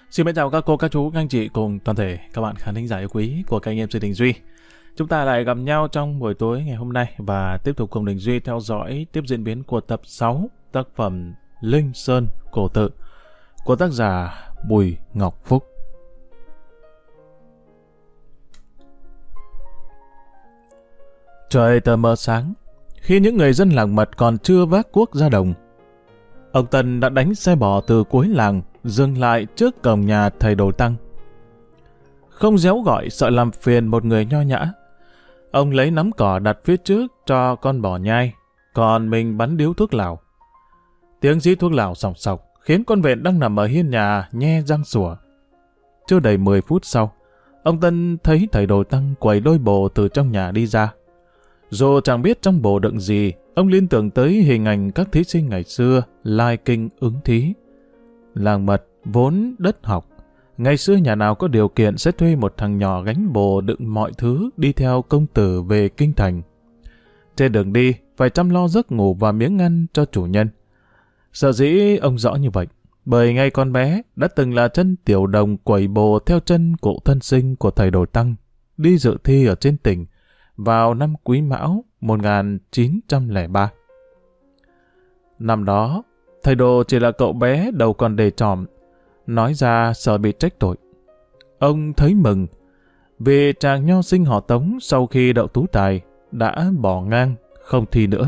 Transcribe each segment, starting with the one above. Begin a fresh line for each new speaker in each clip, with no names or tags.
Xin mến chào các cô, các chú, các anh chị cùng toàn thể các bạn khán thính giả yêu quý của kênh MC Đình Duy. Chúng ta lại gặp nhau trong buổi tối ngày hôm nay và tiếp tục cùng Đình Duy theo dõi tiếp diễn biến của tập 6 tác phẩm Linh Sơn Cổ Tự của tác giả Bùi Ngọc Phúc. Trời tờ mờ sáng, khi những người dân làng Mật còn chưa vác cuốc ra đồng, ông Tân đã đánh xe bò từ cuối làng dừng lại trước cổng nhà thầy Đồ Tăng. Không réo gọi sợ làm phiền một người nho nhã, ông lấy nắm cỏ đặt phía trước cho con bò nhai, còn mình bắn điếu thuốc lào. Tiếng rít thuốc lào sòng sọc khiến con vẹn đang nằm ở hiên nhà nhe răng sủa. Chưa đầy 10 phút sau, ông Tân thấy thầy Đồ Tăng quẩy đôi bồ từ trong nhà đi ra. Dù chẳng biết trong bồ đựng gì, ông liên tưởng tới hình ảnh các thí sinh ngày xưa lai kinh ứng thí. Làng Mật vốn đất học, ngày xưa nhà nào có điều kiện sẽ thuê một thằng nhỏ gánh bồ đựng mọi thứ đi theo công tử về kinh thành. Trên đường đi phải chăm lo giấc ngủ và miếng ăn cho chủ nhân. Sở dĩ ông rõ như vậy, bởi ngay con bé đã từng là chân tiểu đồng quẩy bồ theo chân cụ thân sinh của thầy Đồ Tăng đi dự thi ở trên tỉnh vào năm Quý Mão 1903. Năm đó, thầy Đồ chỉ là cậu bé đầu còn đề tròm, nói ra sợ bị trách tội. Ông thấy mừng, vì chàng nho sinh họ Tống sau khi đậu tú tài đã bỏ ngang, không thi nữa.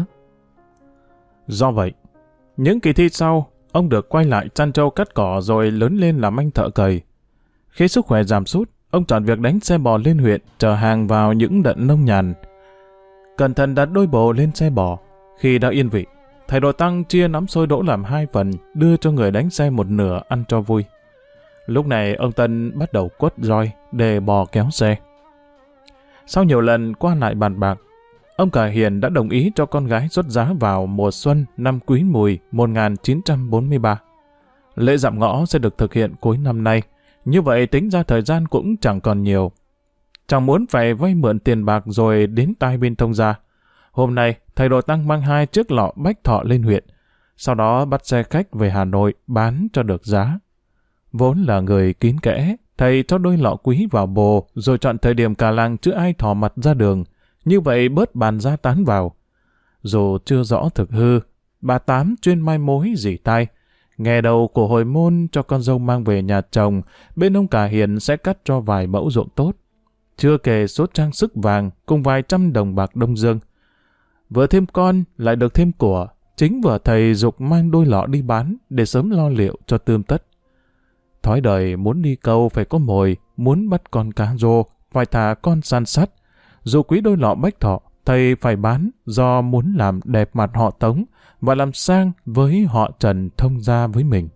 Do vậy, những kỳ thi sau, ông được quay lại chăn trâu cắt cỏ rồi lớn lên làm anh thợ cày. Khi sức khỏe giảm sút, ông chọn việc đánh xe bò lên huyện chở hàng vào những đận nông nhàn. Cẩn thận đặt đôi bồ lên xe bò. Khi đã yên vị, thầy Đồ Tăng chia nắm xôi đỗ làm 2 phần, đưa cho người đánh xe một nửa ăn cho vui. Lúc này ông Tân bắt đầu quất roi để bò kéo xe. Sau nhiều lần qua lại bàn bạc, ông cả Hiền đã đồng ý cho con gái xuất giá vào mùa xuân năm Quý Mùi 1943. Lễ dạm ngõ sẽ được thực hiện cuối năm nay, như vậy tính ra thời gian cũng chẳng còn nhiều. Chẳng muốn phải vay mượn tiền bạc rồi đến tai bên thông gia. Hôm nay, thầy Đồ Tăng mang 2 chiếc lọ bách thọ lên huyện, sau đó bắt xe khách về Hà Nội bán cho được giá. Vốn là người kín kẽ, thầy cho đôi lọ quý vào bồ rồi chọn thời điểm cả làng chưa ai thò mặt ra đường, như vậy bớt bàn ra tán vào. Dù chưa rõ thực hư, bà Tám chuyên mai mối dỉ tai. Nghe đầu của hồi môn cho con dâu mang về nhà chồng, bên ông cả Hiền sẽ cắt cho vài mẫu ruộng tốt. Chưa kể số trang sức vàng cùng vài trăm đồng bạc Đông Dương. Vừa thêm con lại được thêm của, chính vợ thầy giục mang đôi lọ đi bán để sớm lo liệu cho tươm tất. Thói đời muốn đi câu phải có mồi, muốn bắt con cá rô phải thả con săn sắt. Dù quý đôi lọ bách thọ, thầy phải bán do muốn làm đẹp mặt họ Tống và làm sang với họ Trần thông gia với mình.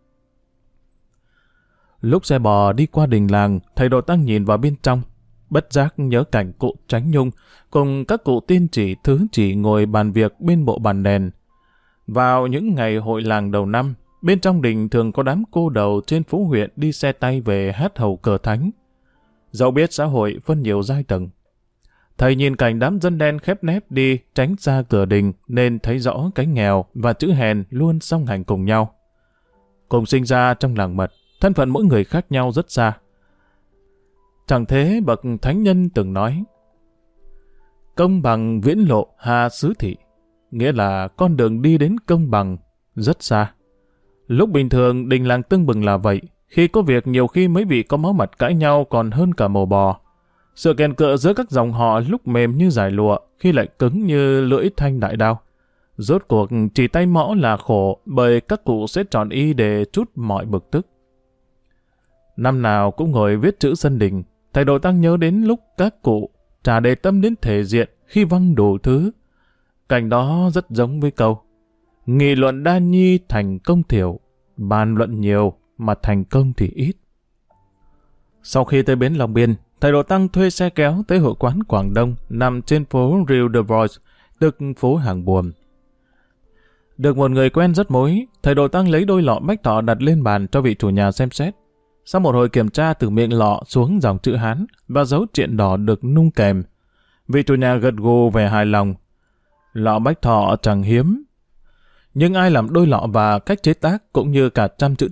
Lúc xe bò đi qua đình làng, thầy Đồ Tăng nhìn vào bên trong, bất giác nhớ cảnh cụ Tránh Nhung cùng các cụ tiên chỉ thứ chỉ ngồi bàn việc bên bộ bàn đèn. Vào những ngày hội làng đầu năm, bên trong đình thường có đám cô đầu trên phố huyện đi xe tay về hát hầu cờ thánh. Dẫu biết xã hội phân nhiều giai tầng, thầy nhìn cảnh đám dân đen khép nép đi tránh xa cửa đình nên thấy rõ cái nghèo và chữ hèn luôn song hành cùng nhau. Cùng sinh ra trong làng Mật, thân phận mỗi người khác nhau rất xa. Chẳng thế bậc thánh nhân từng nói: công bằng viễn lộ hà xứ thị, nghĩa là con đường đi đến công bằng rất xa. Lúc bình thường đình làng tưng bừng là vậy, khi có việc nhiều khi mấy vị có máu mặt cãi nhau còn hơn cả mồ bò. Sự kèn cựa giữa các dòng họ lúc mềm như dải lụa, khi lại cứng như lưỡi thanh đại đao. Rốt cuộc chỉ tay mõ là khổ, bởi các cụ sẽ chọn y để trút mọi bực tức. Năm nào cũng ngồi viết chữ sân đình, thầy Đồ Tăng nhớ đến lúc các cụ chả để tâm đến thể diện khi văng đủ thứ. Cảnh đó rất giống với câu: nghị luận đa nhi thành công thiểu, bàn luận nhiều mà thành công thì ít. Sau khi tới bến Long Biên, thầy Đồ Tăng thuê xe kéo tới hội quán Quảng Đông nằm trên phố Rue de Voice, tức phố Hàng Buồm. Được một người quen rất mối, thầy Đồ Tăng lấy đôi lọ bách thọ đặt lên bàn cho vị chủ nhà xem xét. Sau một hồi kiểm tra từ miệng lọ xuống dòng chữ Hán và dấu triện đỏ được nung kèm, vị chủ nhà gật gù vẻ hài lòng. Lọ bách thọ chẳng hiếm, nhưng ai làm đôi lọ và cách chế tác cũng như cả trăm chữ thọ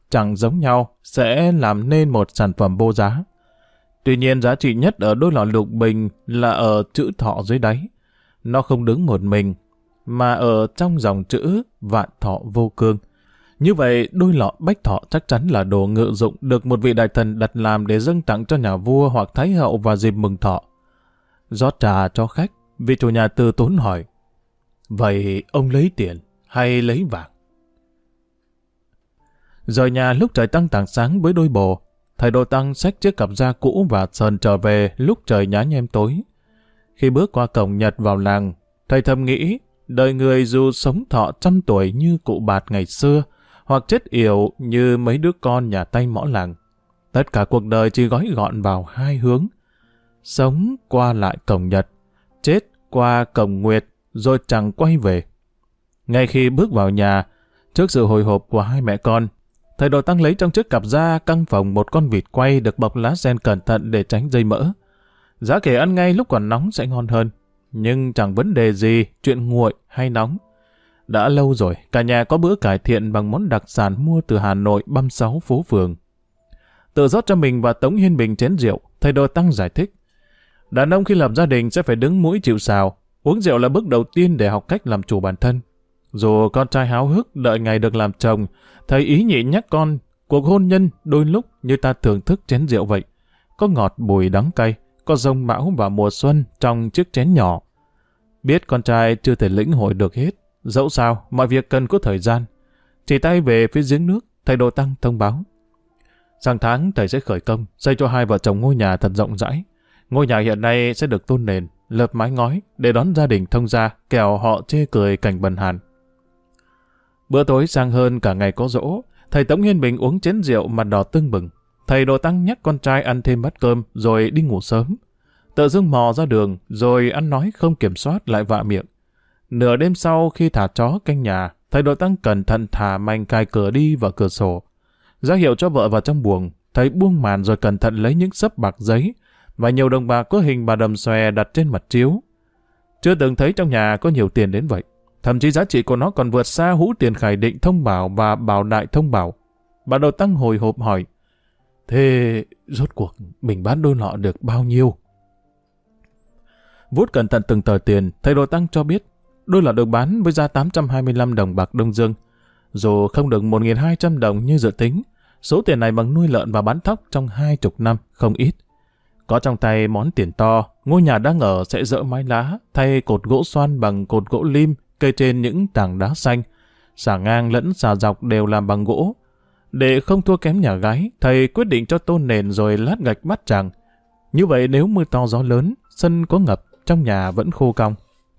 chẳng giống nhau sẽ làm nên một sản phẩm vô giá. Tuy nhiên giá trị nhất ở đôi lọ lục bình là ở chữ thọ dưới đáy. Nó không đứng một mình, mà ở trong dòng chữ vạn thọ vô cương. Như vậy, đôi lọ bách thọ chắc chắn là đồ ngự dụng được một vị đại thần đặt làm để dâng tặng cho nhà vua hoặc thái hậu vào dịp mừng thọ. Rót trà cho khách, vị chủ nhà từ tốn hỏi, vậy ông lấy tiền hay lấy vàng? Rời nhà lúc trời tăng tảng sáng với đôi bồ, thầy Đồ Tăng xách chiếc cặp da cũ và sờn trở về lúc trời nhá nhem tối. Khi bước qua cổng Nhật vào làng, thầy thầm nghĩ, đời người dù sống thọ 100 tuổi như cụ Bạt ngày xưa, hoặc chết yểu như mấy đứa con nhà Tây mõ làng, tất cả cuộc đời chỉ gói gọn vào hai hướng. Sống qua lại cổng Nhật, chết qua cổng Nguyệt, rồi chẳng quay về. Ngay khi bước vào nhà, trước sự hồi hộp của hai mẹ con, thầy Đồ Tăng lấy trong chiếc cặp da căng phòng một con vịt quay được bọc lá sen cẩn thận để tránh dây mỡ. Giá kể ăn ngay lúc còn nóng sẽ ngon hơn, nhưng chẳng vấn đề gì chuyện nguội hay nóng. Đã lâu rồi, cả nhà có bữa cải thiện bằng món đặc sản mua từ Hà Nội băm 6 phố phường. Tự rót cho mình và Tống Hiên Bình chén rượu, thầy Đồ Tăng giải thích. Đàn ông khi lập gia đình sẽ phải đứng mũi chịu sào, uống rượu là bước đầu tiên để học cách làm chủ bản thân. Dù con trai háo hức đợi ngày được làm chồng, thầy ý nhị nhắc con, cuộc hôn nhân đôi lúc như ta thưởng thức chén rượu vậy. Có ngọt bùi đắng cay, có rông bão và mùa xuân trong chiếc chén nhỏ. Biết con trai chưa thể lĩnh hội được hết, dẫu sao mọi việc cần có thời gian. Chỉ tay về phía giếng nước, thầy Đồ Tăng thông báo. Sang tháng thầy sẽ khởi công, xây cho hai vợ chồng ngôi nhà thật rộng rãi. Ngôi nhà hiện nay sẽ được tôn nền, lợp mái ngói để đón gia đình thông gia, kẻo họ chê cười cảnh bần hàn. Bữa tối sang hơn cả ngày có giỗ, thầy Tống Hiên Bình uống chén rượu mặt đỏ tưng bừng. Thầy Đồ Tăng nhắc con trai ăn thêm bát cơm rồi đi ngủ sớm. Tự dưng mò ra đường rồi ăn nói không kiểm soát lại vạ miệng. Nửa đêm sau khi thả chó canh nhà, thầy Đồ Tăng cẩn thận thả mành cài cửa đi vào cửa sổ. Ra hiệu cho vợ vào trong buồng, thầy buông màn rồi cẩn thận lấy những xấp bạc giấy và nhiều đồng bạc có hình bà Đầm Xòe đặt trên mặt chiếu. Chưa từng thấy trong nhà có nhiều tiền đến vậy. Thậm chí giá trị của nó còn vượt xa hũ tiền Khải Định Thông Bảo và Bảo Đại Thông Bảo. Bà Đồ Tăng hồi hộp hỏi, thế rốt cuộc mình bán đôi lọ được bao nhiêu? Vuốt cẩn thận từng tờ tiền, thầy Đồ Tăng cho biết đôi lọ được bán với giá 825 đồng bạc Đông Dương. Dù không được 1.200 đồng như dự tính, số tiền này bằng nuôi lợn và bán thóc trong 20 năm không ít. Có trong tay món tiền to, ngôi nhà đang ở sẽ dỡ mái lá, thay cột gỗ xoan bằng cột gỗ lim, cây trên những tảng đá xanh. Xà ngang lẫn xà dọc đều làm bằng gỗ. Để không thua kém nhà gái, thầy quyết định cho tôn nền rồi lát gạch bát tràng. Như vậy nếu mưa to gió lớn, sân có ngập, trong nhà vẫn khô cong.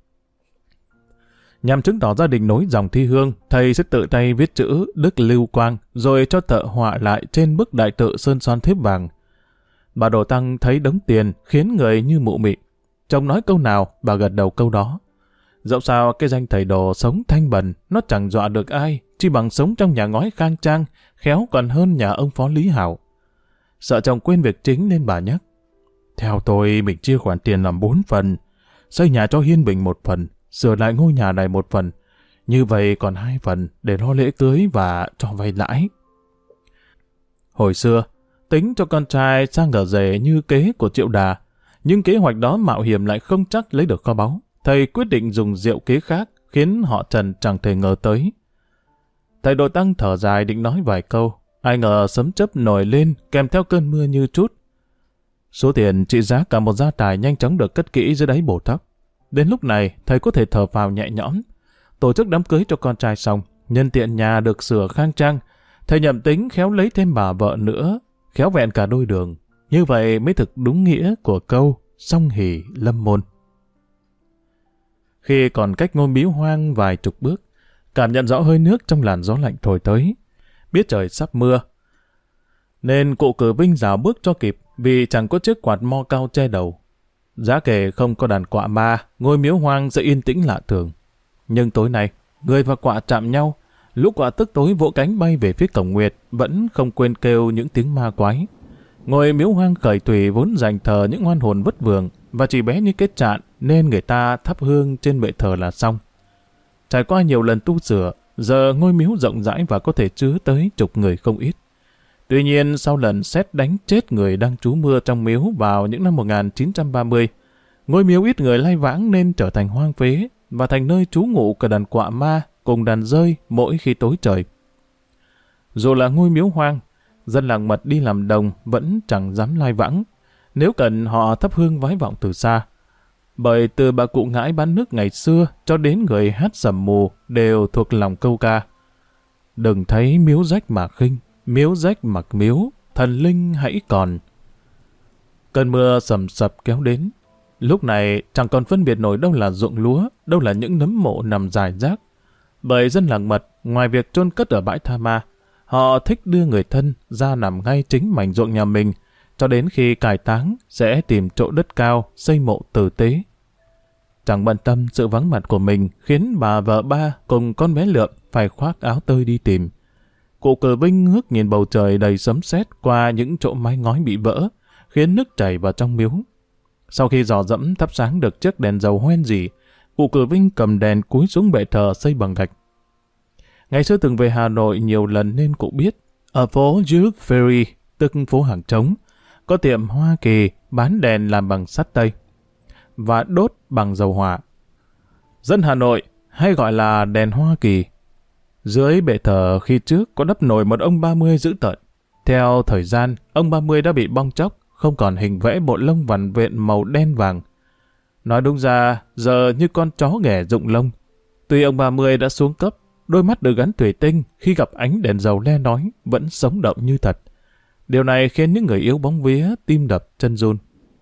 Nhằm chứng tỏ gia đình nối dòng thi hương, thầy sẽ tự tay viết chữ Đức Lưu Quang rồi cho thợ họa lại trên bức đại tự sơn son thép vàng. Bà Đồ Tăng thấy đống tiền khiến người như mụ mị. Chồng nói câu nào, bà gật đầu câu đó. Dẫu sao cái danh thầy Đồ sống thanh bần, nó chẳng dọa được ai, chỉ bằng sống trong nhà ngói khang trang, khéo còn hơn nhà ông Phó Lý Hảo. Sợ chồng quên việc chính nên bà nhắc. Theo tôi, mình chia khoản tiền làm 4 phần. Xây nhà cho Hiên Bình 1 phần, sửa lại ngôi nhà này 1 phần. Như vậy còn 2 phần để lo lễ cưới và cho vay lãi. Hồi xưa, tính cho con trai sang ở rể như kế của Triệu Đà, nhưng kế hoạch đó mạo hiểm lại không chắc lấy được kho báu. Thầy quyết định dùng diệu kế khác, khiến họ Trần chẳng thể ngờ tới. Thầy Đồ Tăng thở dài định nói vài câu, ai ngờ sấm chớp nổi lên kèm theo cơn mưa như trút. Số tiền trị giá cả một gia tài nhanh chóng được cất kỹ dưới đáy bổ tóc. Đến lúc này, thầy có thể thở phào nhẹ nhõm. Tổ chức đám cưới cho con trai xong, nhân tiện nhà được sửa khang trang, thầy nhậm tính khéo lấy thêm bà vợ nữa, khéo vẹn cả đôi đường. Như vậy mới thực đúng nghĩa của câu song hỷ lâm môn. Khi còn cách ngôi miếu hoang vài chục bước, cảm nhận rõ hơi nước trong làn gió lạnh thổi tới. Biết trời sắp mưa, nên cụ Cử Vinh rào bước cho kịp vì chẳng có chiếc quạt mo cao che đầu. Giá kể không có đàn quạ ma, ngôi miếu hoang sẽ yên tĩnh lạ thường. Nhưng tối nay, người và quạ chạm nhau, lũ quạ tức tối vỗ cánh bay về phía cổng Nguyệt, vẫn không quên kêu những tiếng ma quái. Ngôi miếu hoang khởi thủy vốn dành thờ những oan hồn vất vưởng và chỉ bé như kết trạn nên người ta thắp hương trên bệ thờ là xong. Trải qua nhiều lần tu sửa, giờ ngôi miếu rộng rãi và có thể chứa tới chục người không ít. Tuy nhiên, sau lần sét đánh chết người đang trú mưa trong miếu vào những năm 1930, ngôi miếu ít người lai vãng nên trở thành hoang phế và thành nơi trú ngụ cả đàn quạ ma cùng đàn dơi mỗi khi tối trời. Dù là ngôi miếu hoang, dân làng Mật đi làm đồng vẫn chẳng dám lai vãng, nếu cần họ thắp hương vái vọng từ xa. Bởi từ bà cụ ngãi bán nước ngày xưa cho đến người hát sầm mù đều thuộc lòng câu ca: đừng thấy miếu rách mà khinh, miếu rách mặc miếu, thần linh hãy còn. Cơn mưa sầm sập kéo đến. Lúc này chẳng còn phân biệt nổi đâu là ruộng lúa, đâu là những nấm mộ nằm rải rác. Bởi dân làng Mật, ngoài việc chôn cất ở bãi tha ma, họ thích đưa người thân ra nằm ngay chính mảnh ruộng nhà mình, cho đến khi cải táng sẽ tìm chỗ đất cao xây mộ tử tế. Chẳng bận tâm sự vắng mặt của mình khiến bà vợ ba cùng con bé Lượm phải khoác áo tơi đi tìm. Cụ Cử Vinh ngước nhìn bầu trời đầy sấm sét qua những chỗ mái ngói bị vỡ, khiến nước chảy vào trong miếu. Sau khi dò dẫm thắp sáng được chiếc đèn dầu hoen rỉ, cụ Cử Vinh cầm đèn cúi xuống bệ thờ xây bằng gạch. Ngày xưa từng về Hà Nội nhiều lần nên cụ biết, ở phố Jules Ferry, tức phố Hàng Trống, có tiệm Hoa Kỳ bán đèn làm bằng sắt tây và đốt bằng dầu hỏa. Dân Hà Nội hay gọi là đèn Hoa Kỳ. Dưới bệ thờ khi trước có đắp nổi một ông 30 dữ tợn. Theo thời gian, ông 30 đã bị bong tróc, không còn hình vẽ bộ lông vằn vện màu đen vàng. Nói đúng ra, giờ như con chó ghẻ rụng lông. Tuy ông 30 đã xuống cấp, đôi mắt được gắn thủy tinh khi gặp ánh đèn dầu le lói vẫn sống động như thật. Điều này khiến những người yếu bóng vía tim đập chân run.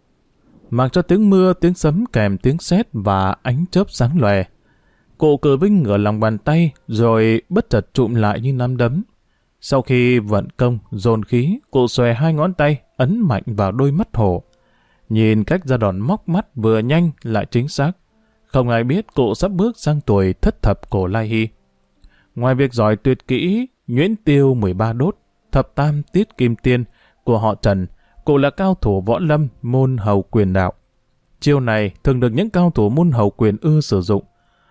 Mặc cho tiếng mưa, tiếng sấm kèm tiếng sét và ánh chớp sáng lòe, cụ Cử Vinh ngửa lòng bàn tay rồi bất chợt trụm lại như nắm đấm. Sau khi vận công dồn khí, cụ xòe hai ngón tay ấn mạnh vào đôi mắt hổ. Nhìn cách ra đòn móc mắt vừa nhanh lại chính xác, không ai biết cụ sắp bước sang tuổi thất thập cổ lai hy. Ngoài việc giỏi tuyệt kỹ nhuyễn tiêu 13 đốt, thập tam tiết kim tiên của họ Trần, cụ là cao thủ võ lâm môn hầu quyền đạo. Chiêu này thường được những cao thủ môn hầu quyền ưa sử dụng.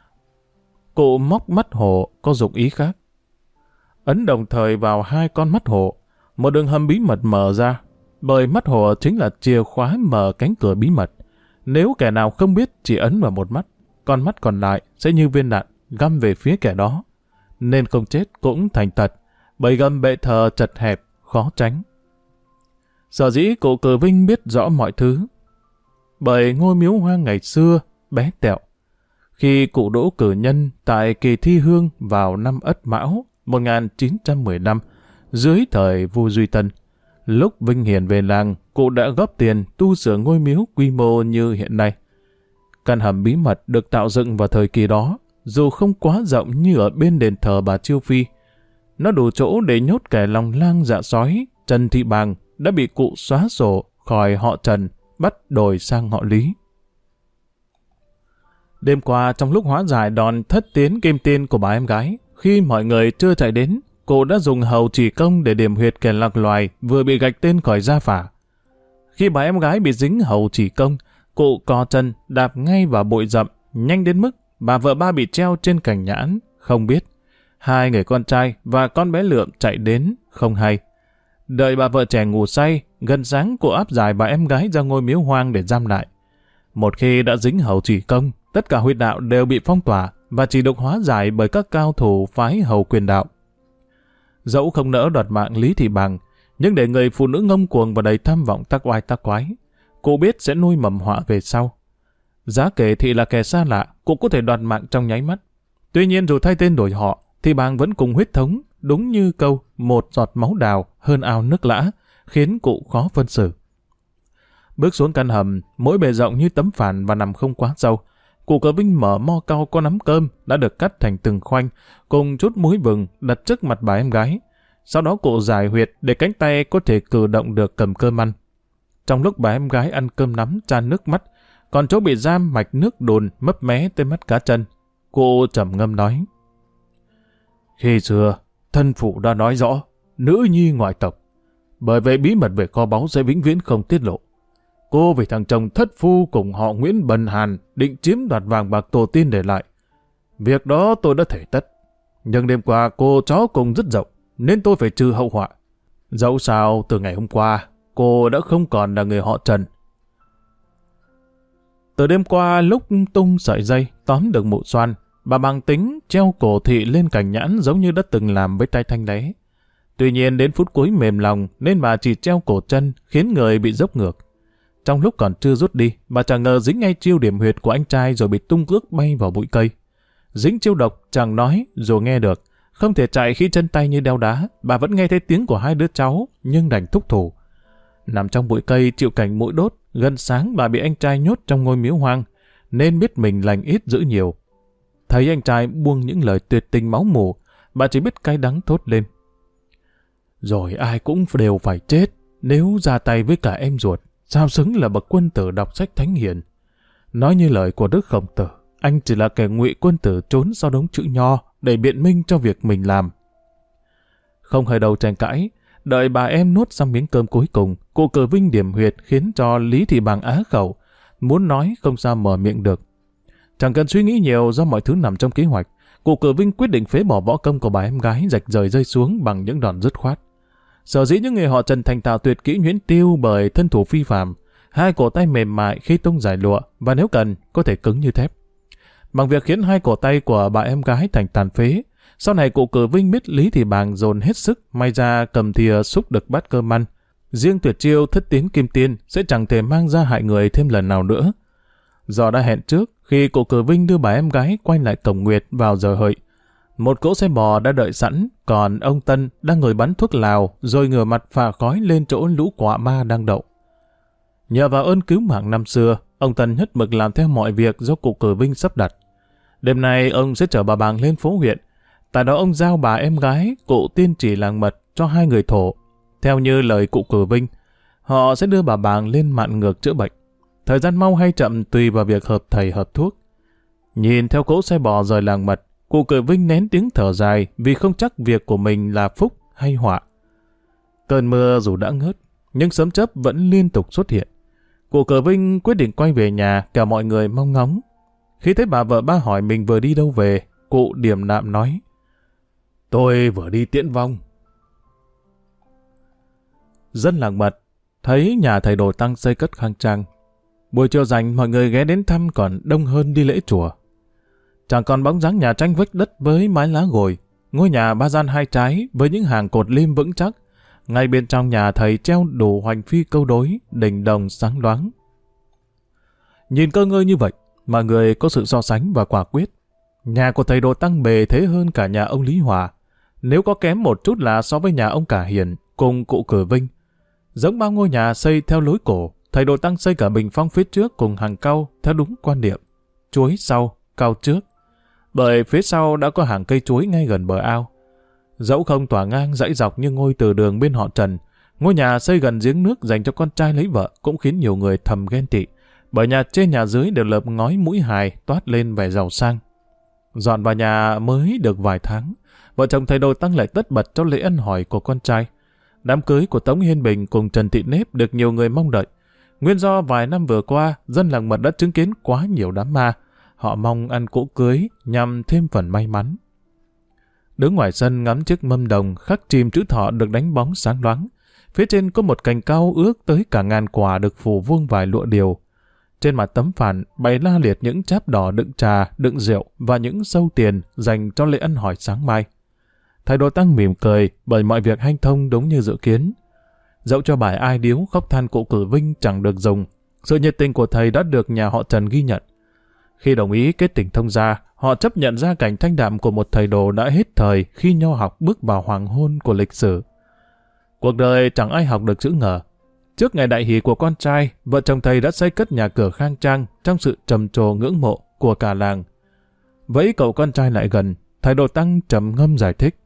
Cụ móc mắt hổ có dụng ý khác. Ấn đồng thời vào hai con mắt hổ, một đường hầm bí mật mở ra, bởi mắt hổ chính là chìa khóa mở cánh cửa bí mật. Nếu kẻ nào không biết chỉ ấn vào một mắt, con mắt còn lại sẽ như viên đạn găm về phía kẻ đó. Nên không chết cũng thành tật, bởi gầm bệ thờ chật hẹp, khó tránh. Sở dĩ cụ Cử Vinh biết rõ mọi thứ, bởi ngôi miếu hoang ngày xưa bé tẹo. Khi cụ đỗ cử nhân tại kỳ thi hương vào năm Ất Mão 1915, dưới thời vua Duy Tân, lúc Vinh Hiển về làng, cụ đã góp tiền tu sửa ngôi miếu quy mô như hiện nay. Căn hầm bí mật được tạo dựng vào thời kỳ đó, dù không quá rộng như ở bên đền thờ bà Chiêu Phi, nó đủ chỗ để nhốt kẻ lòng lang dạ sói Trần Thị Bàng đã bị cụ xóa sổ khỏi họ Trần, bắt đổi sang họ Lý. Đêm qua, trong lúc hóa giải đòn thất tiến kim tiên của bà em gái, khi mọi người chưa chạy đến, cụ đã dùng hầu chỉ công để điểm huyệt kẻ lạc loài vừa bị gạch tên khỏi gia phả. Khi bà em gái bị dính hầu chỉ công, cụ co chân đạp ngay vào bụi rậm, nhanh đến mức bà vợ ba bị treo trên cành nhãn, không biết. Hai người con trai và con bé Lượm chạy đến, không hay. Đợi bà vợ trẻ ngủ say, gần sáng cụ áp giải bà em gái ra ngôi miếu hoang để giam lại. Một khi đã dính hầu chỉ công, tất cả huyệt đạo đều bị phong tỏa và chỉ được hóa giải bởi các cao thủ phái hầu quyền đạo. Dẫu không nỡ đoạt mạng Lý Thị Bàng, nhưng để người phụ nữ ngông cuồng và đầy tham vọng tác oai tác quái, cụ biết sẽ nuôi mầm họa về sau. Giá kể thị là kẻ xa lạ, cụ có thể đoạt mạng trong nháy mắt. Tuy nhiên dù thay tên đổi họ, thì Bàng vẫn cùng huyết thống, đúng như câu một giọt máu đào hơn ao nước lã, khiến cụ khó phân xử. Bước xuống căn hầm, mỗi bề rộng như tấm phản và nằm không quá sâu, cụ Cử Vinh mở mo cau có nắm cơm đã được cắt thành từng khoanh, cùng chút muối vừng đặt trước mặt bà em gái. Sau đó cụ giải huyệt để cánh tay có thể cử động được cầm cơm ăn. Trong lúc bà em gái ăn cơm nắm chan nước mắt, còn chỗ bị giam mạch nước đồn mấp mé tới mắt cá chân, cụ trầm ngâm nói: Khi xưa, thân phụ đã nói rõ, nữ nhi ngoại tộc, bởi vậy bí mật về kho báu sẽ vĩnh viễn không tiết lộ. Cô vì thằng chồng thất phu cùng họ Nguyễn bần hàn định chiếm đoạt vàng bạc tổ tiên để lại. Việc đó tôi đã thể tất. Nhưng đêm qua cô chó cùng rất rộng, nên tôi phải trừ hậu họa. Dẫu sao từ ngày hôm qua, cô đã không còn là người họ Trần. Từ đêm qua lúc tung sợi dây tóm được mụ Xoan, bà bằng tính treo cổ Thị lên cành nhãn giống như đã từng làm với tay Thanh Lé. Tuy nhiên đến phút cuối mềm lòng nên bà chỉ treo cổ chân khiến người bị dốc ngược. Trong lúc còn chưa rút đi, bà chẳng ngờ dính ngay chiêu điểm huyệt của anh trai rồi bị tung cước bay vào bụi cây. Dính chiêu độc chẳng nói dù nghe được, không thể chạy khi chân tay như đeo đá, bà vẫn nghe thấy tiếng của hai đứa cháu nhưng đành thúc thủ. Nằm trong bụi cây chịu cảnh mũi đốt, gần sáng bà bị anh trai nhốt trong ngôi miếu hoang, nên biết mình lành ít dữ nhiều. Thấy anh trai buông những lời tuyệt tình máu mủ, bà chỉ biết cay đắng thốt lên. Rồi ai cũng đều phải chết, nếu ra tay với cả em ruột, sao xứng là bậc quân tử đọc sách thánh hiền. Nói như lời của Đức Khổng Tử, anh chỉ là kẻ ngụy quân tử trốn sau đống chữ nho để biện minh cho việc mình làm. Không hơi đầu tranh cãi, đợi bà em nuốt xong miếng cơm cuối cùng, cụ Cử Vinh điểm huyệt khiến cho Lý Thị Bằng á khẩu, muốn nói không sao mở miệng được. Chẳng cần suy nghĩ nhiều do mọi thứ nằm trong kế hoạch, cụ Cử Vinh quyết định phế bỏ võ công của bà em gái rạch rời rơi xuống bằng những đòn dứt khoát. Sở dĩ những người họ Trần thành thạo tuyệt kỹ nhuyễn tiêu bởi thân thủ phi phàm, hai cổ tay mềm mại khi tung giải lụa và nếu cần có thể cứng như thép. Bằng việc khiến hai cổ tay của bà em gái thành tàn phế, sau này cụ Cử Vinh biết Lý Thị Bàng dồn hết sức may ra cầm thìa xúc được bát cơm ăn. Riêng tuyệt chiêu thất tiến kim tiên sẽ chẳng thể mang ra hại người thêm lần nào nữa. Do đã hẹn trước, khi cụ Cử Vinh đưa bà em gái quay lại cổng Nguyệt vào giờ hợi, một cỗ xe bò đã đợi sẵn, còn ông Tân đang ngồi bắn thuốc lào rồi ngửa mặt phả khói lên chỗ lũ quạ ma đang đậu. Nhờ vào ơn cứu mạng năm xưa, ông Tân hết mực làm theo mọi việc do cụ Cử Vinh sắp đặt. Đêm nay ông sẽ chở bà Bàng lên phố huyện. Tại đó ông giao bà em gái, cụ tiên chỉ làng mật cho hai người thổ. Theo như lời cụ Cử Vinh, họ sẽ đưa bà Bàng lên mạn ngược chữa bệnh. Thời gian mau hay chậm tùy vào việc hợp thầy hợp thuốc. Nhìn theo cỗ xe bò rời làng mật, cụ Cử Vinh nén tiếng thở dài vì không chắc việc của mình là phúc hay họa. Cơn mưa dù đã ngớt, nhưng sấm chớp vẫn liên tục xuất hiện. Cụ Cử Vinh quyết định quay về nhà, cả mọi người mong ngóng. Khi thấy bà vợ ba hỏi mình vừa đi đâu về, cụ điềm đạm nói: "Tôi vừa đi tiễn vong." Dân làng mật thấy nhà thầy Đồ Tăng xây cất khang trang. Buổi chiều rảnh mọi người ghé đến thăm còn đông hơn đi lễ chùa. Chẳng còn bóng dáng nhà tranh vách đất với mái lá gồi, ngôi nhà ba gian hai trái với những hàng cột lim vững chắc. Ngay bên trong nhà thầy treo đủ hoành phi câu đối, đỉnh đồng sáng loáng. Nhìn cơ ngơi như vậy, mọi người có sự so sánh và quả quyết. Nhà của thầy Đồ Tăng bề thế hơn cả nhà ông Lý Hòa. Nếu có kém một chút là so với nhà ông Cả Hiền cùng cụ Cử Vinh. Giống bao ngôi nhà xây theo lối cổ, thầy Đồ Tăng xây cả bình phong phía trước cùng hàng cau theo đúng quan niệm. Chuối sau, cau trước. Bởi phía sau đã có hàng cây chuối ngay gần bờ ao. Dẫu không tỏa ngang dãy dọc như ngôi từ đường bên họ Trần, ngôi nhà xây gần giếng nước dành cho con trai lấy vợ cũng khiến nhiều người thầm ghen tị. Bởi nhà trên nhà dưới đều lợp ngói mũi hài toát lên vẻ giàu sang. Dọn vào nhà mới được vài tháng, vợ chồng thầy Đồ Tăng lại tất bật cho lễ ăn hỏi của con trai. Đám cưới của Tống Hiên Bình cùng Trần Thị Nếp được nhiều người mong đợi. Nguyên do vài năm vừa qua, dân làng mật đã chứng kiến quá nhiều đám ma. Họ mong ăn cỗ cưới nhằm thêm phần may mắn. Đứng ngoài sân ngắm chiếc mâm đồng khắc chìm chữ thọ được đánh bóng sáng loáng. Phía trên có một cành cau ước tới cả ngàn quả được phủ vuông vải lụa điều. Trên mặt tấm phản bày la liệt những cháp đỏ đựng trà, đựng rượu và những sâu tiền dành cho lễ ăn hỏi sáng mai. Thầy Đồ Tăng mỉm cười bởi mọi việc hanh thông đúng như dự kiến. Dẫu cho bài ai điếu khóc than cụ Cử Vinh chẳng được dùng, sự nhiệt tình của thầy đã được nhà họ Trần ghi nhận. Khi đồng ý kết tình thông gia, họ chấp nhận gia cảnh thanh đạm của một thầy đồ đã hết thời khi nho học bước vào hoàng hôn của lịch sử. Cuộc đời chẳng ai học được chữ ngờ. Trước ngày đại hỷ của con trai, vợ chồng thầy đã xây cất nhà cửa khang trang trong sự trầm trồ ngưỡng mộ của cả làng. Vẫy cậu con trai lại gần, thầy Đồ Tăng trầm ngâm giải thích.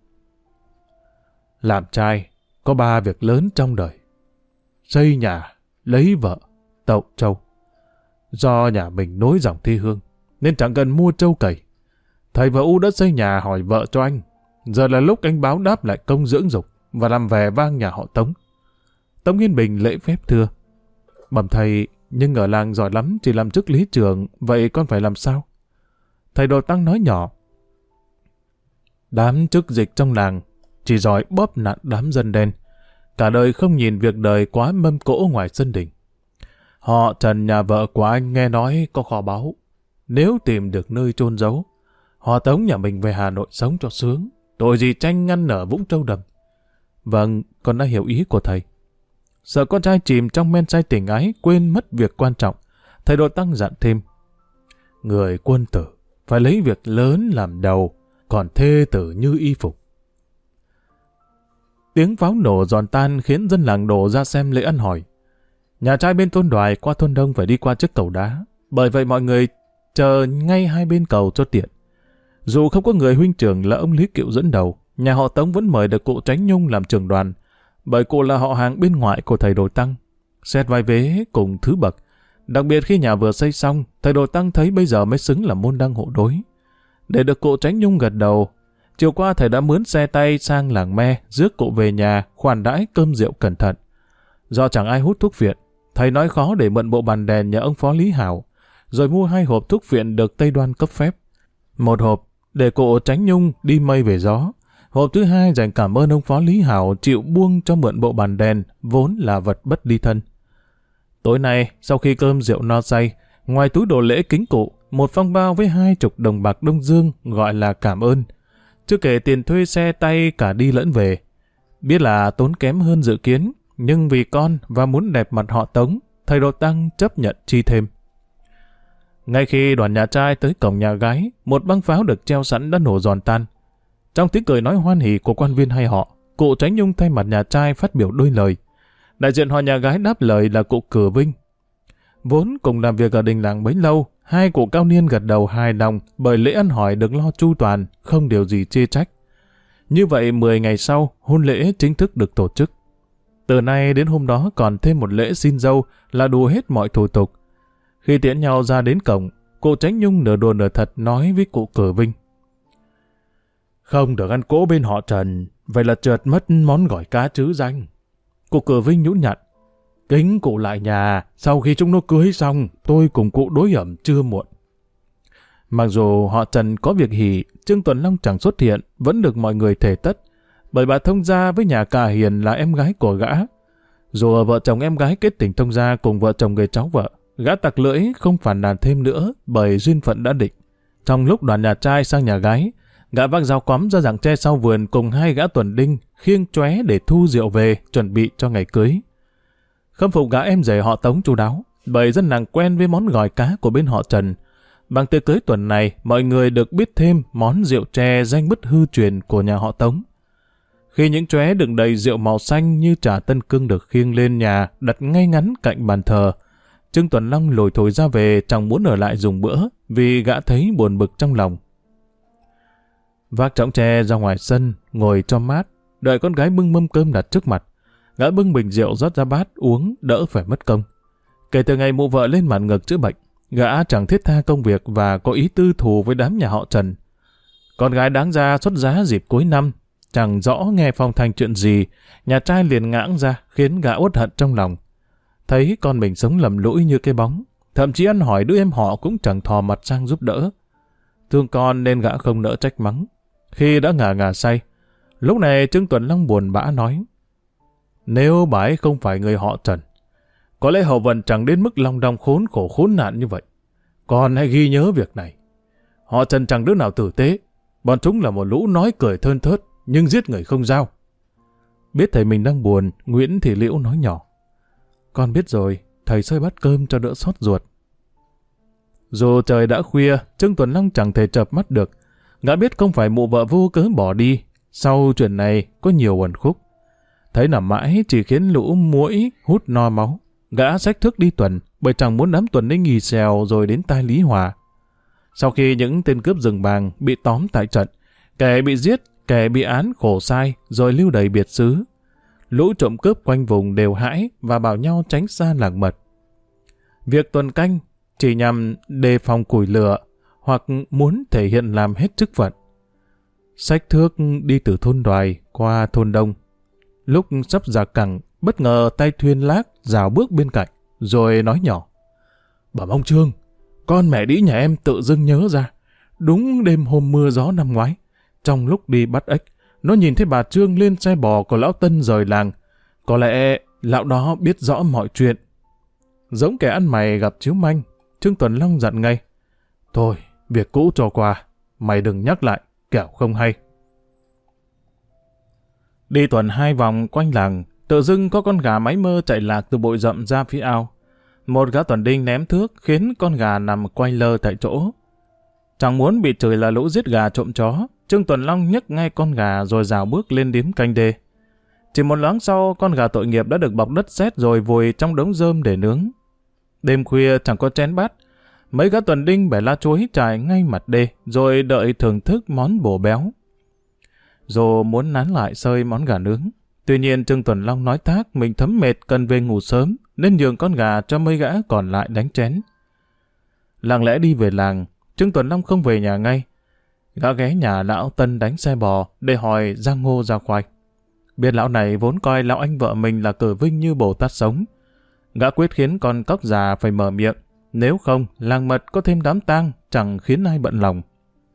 Làm trai có 3 việc lớn trong đời: xây nhà, lấy vợ, tậu trâu. Do nhà mình nối dòng thi hương nên chẳng cần mua trâu cày. Thầy và U đã xây nhà hỏi vợ cho anh. Giờ là lúc anh báo đáp lại công dưỡng dục và làm vẻ vang nhà họ Tống. Tống Hiên Bình lễ phép thưa: Bẩm thầy, nhưng ở làng giỏi lắm chỉ làm chức lý trưởng, vậy con phải làm sao? Thầy Đồ Tăng nói nhỏ: Đám chức dịch trong làng chỉ giỏi bóp nạn đám dân đen. cả đời không nhìn việc đời quá mâm cỗ ngoài sân đình. Họ Trần nhà vợ của anh nghe nói có kho báu, nếu tìm được nơi chôn giấu, họ tống nhà mình về Hà Nội sống cho sướng, tội gì tranh ngăn nở Vũng Trâu đầm. Vâng, con đã hiểu ý của thầy. Sợ con trai chìm trong men say tình ái, quên mất việc quan trọng, thầy Đồ Tăng dặn thêm: người quân tử phải lấy việc lớn làm đầu, còn thê tử như y phục. Tiếng pháo nổ giòn tan khiến dân làng đổ ra xem lễ ăn hỏi. Nhà trai bên thôn Đoài qua thôn Đông phải đi qua chiếc cầu đá, bởi vậy mọi người chờ ngay hai bên cầu cho tiện. Dù không có người huynh trưởng là ông Lý Kiệu dẫn đầu, nhà họ Tống vẫn mời được cụ Tránh Nhung làm trưởng đoàn, bởi cụ là họ hàng bên ngoại của thầy Đồ Tăng, xét vai vế cùng thứ bậc. Đặc biệt khi nhà vừa xây xong, thầy Đồ Tăng thấy bây giờ mới xứng là môn đăng hộ đối. Để được cụ Tránh Nhung gật đầu, chiều qua thầy đã mướn xe tay sang làng Me rước cụ về nhà, khoản đãi cơm rượu cẩn thận. Do chẳng ai hút thuốc viện, thầy nói khó để mượn bộ bàn đèn nhà ông Phó Lý Hảo, rồi mua 2 hộp thuốc viện được Tây Đoan cấp phép. 1 hộp để cụ Tránh Nhung đi mây về gió, hộp thứ 2 dành cảm ơn ông Phó Lý Hảo chịu buông cho mượn bộ bàn đèn, vốn là vật bất ly thân. Tối nay, sau khi cơm rượu no say, ngoài túi đồ lễ kính cụ, một phong bao với 20 đồng bạc Đông Dương gọi là cảm ơn, chưa kể tiền thuê xe tay cả đi lẫn về. Biết là tốn kém hơn dự kiến, nhưng vì con và muốn đẹp mặt họ Tống, thầy Đồ Tăng chấp nhận chi thêm. Ngay khi đoàn nhà trai tới cổng nhà gái, một băng pháo được treo sẵn đã nổ giòn tan. Trong tiếng cười nói hoan hỉ của quan viên hay họ, cụ Tránh Nhung thay mặt nhà trai phát biểu đôi lời. Đại diện họ nhà gái đáp lời là cụ Cử Vinh. Vốn cùng làm việc ở đình làng bấy lâu, hai cụ cao niên gật đầu hài lòng bởi lễ ăn hỏi được lo chu toàn, không điều gì chê trách. Như vậy 10 ngày sau, hôn lễ chính thức được tổ chức. Từ nay đến hôm đó còn thêm một lễ xin dâu là đủ hết mọi thủ tục. Khi tiễn nhau ra đến cổng, cụ Tránh Nhung nửa đùa nửa thật nói với cụ Cử Vinh: không được ăn cỗ bên họ Trần, vậy là trượt mất món gỏi cá trứ danh. Cụ Cử Vinh nhún nhặn: kính cụ lại nhà, sau khi chúng nó cưới xong, tôi cùng cụ đối ẩm chưa muộn. Mặc dù họ Trần có việc hỉ, Trương Tuần Long chẳng xuất hiện, vẫn được mọi người thể tất, bởi bà thông gia với nhà Cà Hiền là em gái của gã. Dù vợ chồng em gái kết tình thông gia cùng vợ chồng người cháu vợ, gã tặc lưỡi không phản nàn thêm nữa bởi duyên phận đã định. Trong lúc đoàn nhà trai sang nhà gái, gã vác dao quắm ra rặng tre sau vườn cùng 2 gã tuần đinh khiêng chóe để thu rượu về chuẩn bị cho ngày cưới. Khâm phục gã em rể họ Tống chu đáo, bởi dân làng quen với món gỏi cá của bên họ Trần. Bằng tiệc cưới tuần này, mọi người được biết thêm món rượu tre danh bứt hư truyền của nhà họ Tống. Khi những chóe đựng đầy rượu màu xanh như trà tân cương được khiêng lên nhà, đặt ngay ngắn cạnh bàn thờ, Trương Tuần Long lủi thổi ra về, chẳng muốn ở lại dùng bữa vì gã thấy buồn bực trong lòng. Vác chõng tre ra ngoài sân, ngồi cho mát, đợi con gái bưng mâm cơm đặt trước mặt. Gã bưng bình rượu rót ra bát uống, đỡ phải mất công. Kể từ ngày mụ vợ lên mặt ngực chữa bệnh, gã chẳng thiết tha công việc và có ý tư thù với đám nhà họ Trần. Con gái đáng ra xuất giá dịp cuối năm, chẳng rõ nghe phong thanh chuyện gì, nhà trai liền ngãng ra khiến gã uất hận trong lòng. Thấy con mình sống lầm lũi như cái bóng, thậm chí ăn hỏi đứa em họ cũng chẳng thò mặt sang giúp đỡ. Thương con nên gã không nỡ trách mắng. Khi đã ngà say, lúc này Trương Tuần Long buồn bã nói: nếu bà ấy không phải người họ Trần, có lẽ hậu vận chẳng đến mức long đong khốn khổ khốn nạn như vậy. Con hãy ghi nhớ việc này. Họ Trần chẳng đứa nào tử tế, bọn chúng là một lũ nói cười thơn thớt, nhưng giết người không dao. Biết thầy mình đang buồn, Nguyễn Thị Liễu nói nhỏ: con biết rồi, thầy xơi bát cơm cho đỡ xót ruột. Dù trời đã khuya, Trương Tuần Long chẳng thể chợp mắt được. Gã biết không phải mụ vợ vô cớ bỏ đi, sau chuyện này có nhiều uẩn khúc. Thấy nằm mãi chỉ khiến lũ muỗi hút no máu. Gã xách thước đi tuần, bởi chẳng muốn đám tuần đinh nghỉ xèo rồi đến tai Lý Hòa. Sau khi những tên cướp rừng bàng bị tóm tại trận, kẻ bị giết, kẻ bị án khổ sai, rồi lưu đày biệt xứ, lũ trộm cướp quanh vùng đều hãi và bảo nhau tránh xa làng mật. Việc tuần canh chỉ nhằm đề phòng củi lửa hoặc muốn thể hiện làm hết chức phận. Xách thước đi từ thôn Đoài qua thôn Đông. Lúc sắp ra cẳng, bất ngờ tay thuyền lác rào bước bên cạnh, rồi nói nhỏ: bà ông Trương, con mẹ đĩ nhà em tự dưng nhớ ra. Đúng đêm hôm mưa gió năm ngoái, trong lúc đi bắt ếch, nó nhìn thấy bà Trương lên xe bò của lão Tân rời làng. Có lẽ lão đó biết rõ mọi chuyện. Giống kẻ ăn mày gặp chiếu manh, Trương Tuần Long dặn ngay. Thôi, việc cũ cho qua, mày đừng nhắc lại, kẻo không hay. Đi tuần 2 vòng quanh làng, tự dưng có con gà máy mơ chạy lạc từ bụi rậm ra phía ao. Một gã tuần đinh ném thước khiến con gà nằm quay lơ tại chỗ. Chẳng muốn bị chửi là lũ giết gà trộm chó, Trương Tuần Long nhấc ngay con gà rồi rào bước lên điếm canh đê. Chỉ một loáng sau, con gà tội nghiệp đã được bọc đất sét rồi vùi trong đống rơm để nướng. Đêm khuya chẳng có chén bát, mấy gã tuần đinh bẻ lá chuối trải ngay mặt đê, rồi đợi thưởng thức món bổ béo. Dù muốn nán lại xơi món gà nướng, tuy nhiên Trương Tuần Long nói thác mình thấm mệt cần về ngủ sớm, nên nhường con gà cho mấy gã còn lại đánh chén. Lặng lẽ đi về làng, Trương Tuần Long không về nhà ngay. Gã ghé nhà lão Tân đánh xe bò để hỏi ra ngô ra khoai. Biết lão này vốn coi lão anh vợ mình là cử vinh như Bồ Tát sống. Gã quyết khiến con cóc già phải mở miệng, nếu không làng mật có thêm đám tang chẳng khiến ai bận lòng.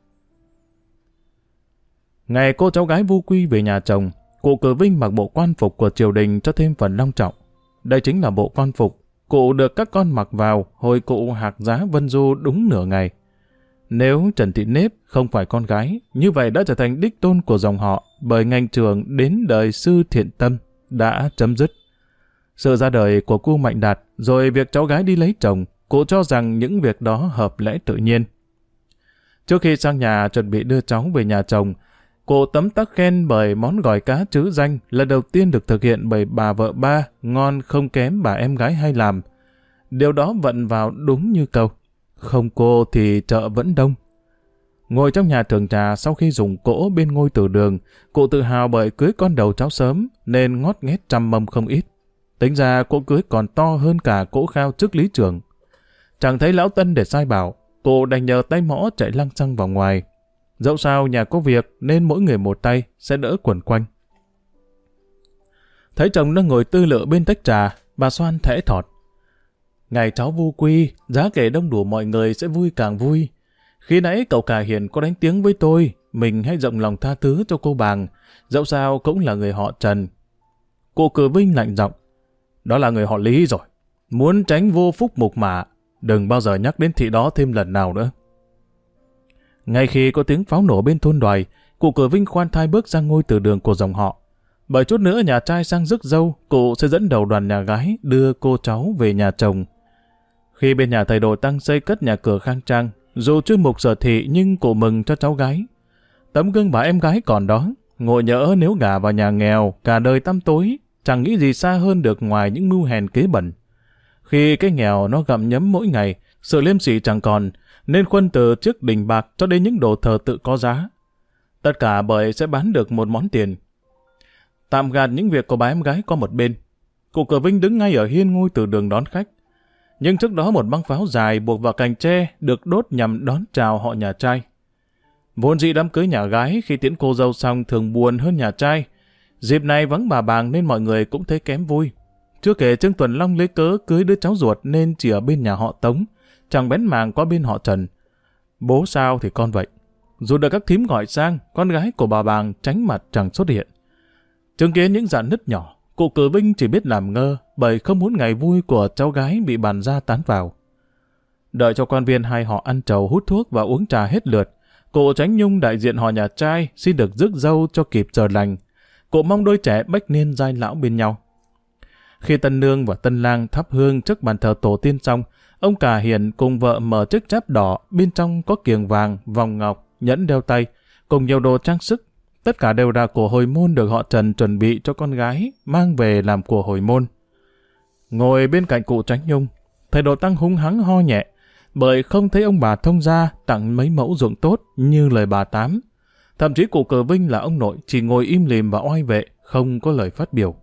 Ngày cô cháu gái Vu Quy về nhà chồng, cụ cử vinh mặc bộ quan phục của triều đình cho thêm phần long trọng. Đây chính là bộ quan phục cụ được các con mặc vào hồi cụ hạc giá Vân Du đúng nửa ngày. Nếu Trần Thị Nếp không phải con gái, như vậy đã trở thành đích tôn của dòng họ, bởi ngành trường đến đời sư Thiện Tâm đã chấm dứt. Sự ra đời của cô Mạnh Đạt, rồi việc cháu gái đi lấy chồng, cụ cho rằng những việc đó hợp lẽ tự nhiên. Trước khi sang nhà chuẩn bị đưa cháu về nhà chồng, cụ tấm tắc khen bởi món gỏi cá trứ danh lần đầu tiên được thực hiện bởi bà vợ ba, ngon không kém bà em gái hay làm. Điều đó vận vào đúng như câu, không cô thì chợ vẫn đông. Ngồi trong nhà thường trà sau khi dùng cỗ bên ngôi từ đường, cụ tự hào bởi cưới con đầu cháu sớm nên ngót nghét trăm mâm không ít. Tính ra cỗ cưới còn to hơn cả cỗ khao trước lý trưởng. Chẳng thấy lão Tân để sai bảo, cụ đành nhờ tay mõ chạy lăng xăng vào ngoài. Dẫu sao nhà có việc nên mỗi người một tay sẽ đỡ quẩn quanh. Thấy chồng đang ngồi tư lự bên tách trà, bà Xoan thẽ thọt. Ngày cháu Vu Quy, giá kể đông đủ mọi người sẽ vui càng vui. Khi nãy cậu cả Hiền có đánh tiếng với tôi, mình hãy rộng lòng tha thứ cho cô Bàng, dẫu sao cũng là người họ Trần. Cụ Cử Vinh lạnh giọng, đó là người họ Lý rồi. Muốn tránh vô phúc mục mả, đừng bao giờ nhắc đến thị đó thêm lần nào nữa. Ngay khi có tiếng pháo nổ bên thôn Đoài, cụ Cử Vinh khoan thai bước ra ngôi từ đường của dòng họ. Bởi chút nữa nhà trai sang rước dâu, cụ sẽ dẫn đầu đoàn nhà gái đưa cô cháu về nhà chồng. Khi bên nhà thầy Đồ Tăng xây cất nhà cửa khang trang, dù chưa mục sở thị nhưng cụ mừng cho cháu gái. Tấm gương bà em gái còn đó, ngộ nhỡ nếu gả vào nhà nghèo, cả đời tăm tối, chẳng nghĩ gì xa hơn được ngoài những mưu hèn kế bẩn. Khi cái nghèo nó gặm nhấm mỗi ngày, sự liêm sỉ chẳng còn, nên khuân từ chiếc đình bạc cho đến những đồ thờ tự có giá. Tất cả bởi sẽ bán được một món tiền. Tạm gạt những việc của bà em gái qua một bên, cụ Cử Vinh đứng ngay ở hiên ngôi từ đường đón khách. Nhưng trước đó một băng pháo dài buộc vào cành tre được đốt nhằm đón chào họ nhà trai. Vốn dĩ đám cưới nhà gái khi tiễn cô dâu xong thường buồn hơn nhà trai. Dịp này vắng bà Bàng nên mọi người cũng thấy kém vui. Chưa kể Trương Tuần Long lấy cớ cưới đứa cháu ruột nên chỉ ở bên nhà họ Tống, chẳng bén màng qua bên họ Trần. Bố sao thì con vậy. Dù được các thím gọi sang, con gái của bà Bàng tránh mặt chẳng xuất hiện. Chứng kiến những rạn nứt nhỏ, cụ Cử Vinh chỉ biết làm ngơ bởi không muốn ngày vui của cháu gái bị bàn gia tán vào. Đợi cho quan viên hai họ ăn trầu hút thuốc và uống trà hết lượt, cụ Chánh Nhung đại diện họ nhà trai xin được rước dâu cho kịp giờ lành. Cụ mong đôi trẻ bách niên giai lão bên nhau. Khi tân nương và tân lang thắp hương trước bàn thờ tổ tiên xong, ông cả Hiền cùng vợ mở chiếc cháp đỏ, bên trong có kiềng vàng, vòng ngọc, nhẫn đeo tay, cùng nhiều đồ trang sức. Tất cả đều là của hồi môn được họ Trần chuẩn bị cho con gái, mang về làm của hồi môn. Ngồi bên cạnh cụ Chánh Nhung, thầy Đồ Tăng hung hắng ho nhẹ, bởi không thấy ông bà thông gia tặng mấy mẫu ruộng tốt như lời bà Tám. Thậm chí cụ Cử Vinh là ông nội chỉ ngồi im lìm và oai vệ, không có lời phát biểu.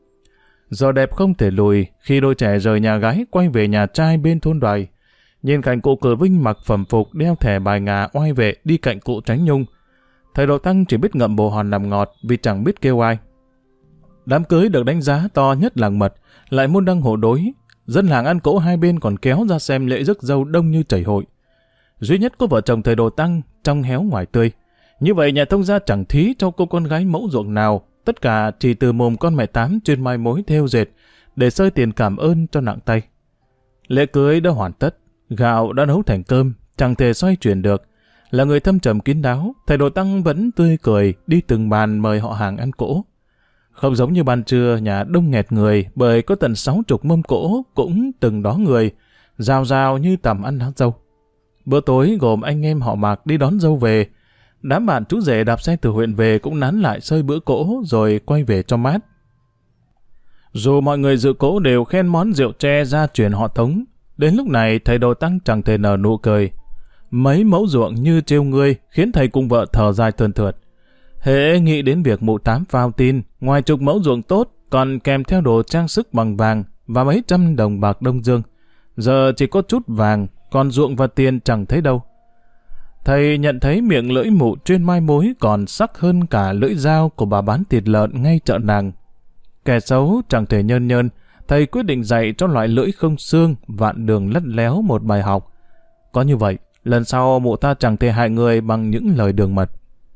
Giờ đẹp không thể lùi khi đôi trẻ rời nhà gái quay về nhà trai bên thôn Đoài. Nhìn cảnh cụ Cử Vinh mặc phẩm phục đeo thẻ bài ngà oai vệ đi cạnh cụ Chánh Nhung, thầy Đồ Tăng chỉ biết ngậm bồ hòn làm ngọt vì chẳng biết kêu ai. Đám cưới được đánh giá to nhất làng Mật, lại môn đăng hộ đối. Dân làng ăn cỗ hai bên còn kéo ra xem lễ rước dâu đông như chảy hội. Duy nhất có vợ chồng thầy Đồ Tăng trong héo ngoài tươi. Như vậy nhà thông gia chẳng thí cho cô con gái mẫu ruộng nào, tất cả chỉ từ mồm con mẹ Tám chuyên mai mối thêu dệt, để xơi tiền cảm ơn cho nặng tay. Lễ cưới đã hoàn tất, gạo đã nấu thành cơm, chẳng thể xoay chuyển được. Là người thâm trầm kín đáo, thầy Đồ Tăng vẫn tươi cười đi từng bàn mời họ hàng ăn cỗ. Không giống như ban trưa nhà đông nghẹt người, bởi có tận 60 mâm cỗ cũng từng đó người, rào rào như tầm ăn lá dâu. Bữa tối gồm anh em họ Mạc đi đón dâu về. Đám bạn chú rể đạp xe từ huyện về cũng nán lại xơi bữa cỗ rồi quay về cho mát. Dù mọi người dự cỗ đều khen món rượu tre gia truyền họ Tống, đến lúc này thầy Đồ Tăng chẳng thể nở nụ cười. Mấy mẫu ruộng như trêu ngươi khiến thầy cùng vợ thở dài thườn thượt. Hễ nghĩ đến việc mụ Tám phao tin, ngoài chục mẫu ruộng tốt còn kèm theo đồ trang sức bằng vàng và mấy trăm đồng bạc Đông Dương. Giờ chỉ có chút vàng, còn ruộng và tiền chẳng thấy đâu. Thầy nhận thấy miệng lưỡi mụ chuyên mai mối còn sắc hơn cả lưỡi dao của bà bán thịt lợn ngay chợ nàng. Kẻ xấu chẳng thể nhơn nhơn, thầy quyết định dạy cho loại lưỡi không xương vạn đường lắt léo một bài học. Có như vậy, lần sau mụ ta chẳng thể hại người bằng những lời đường mật.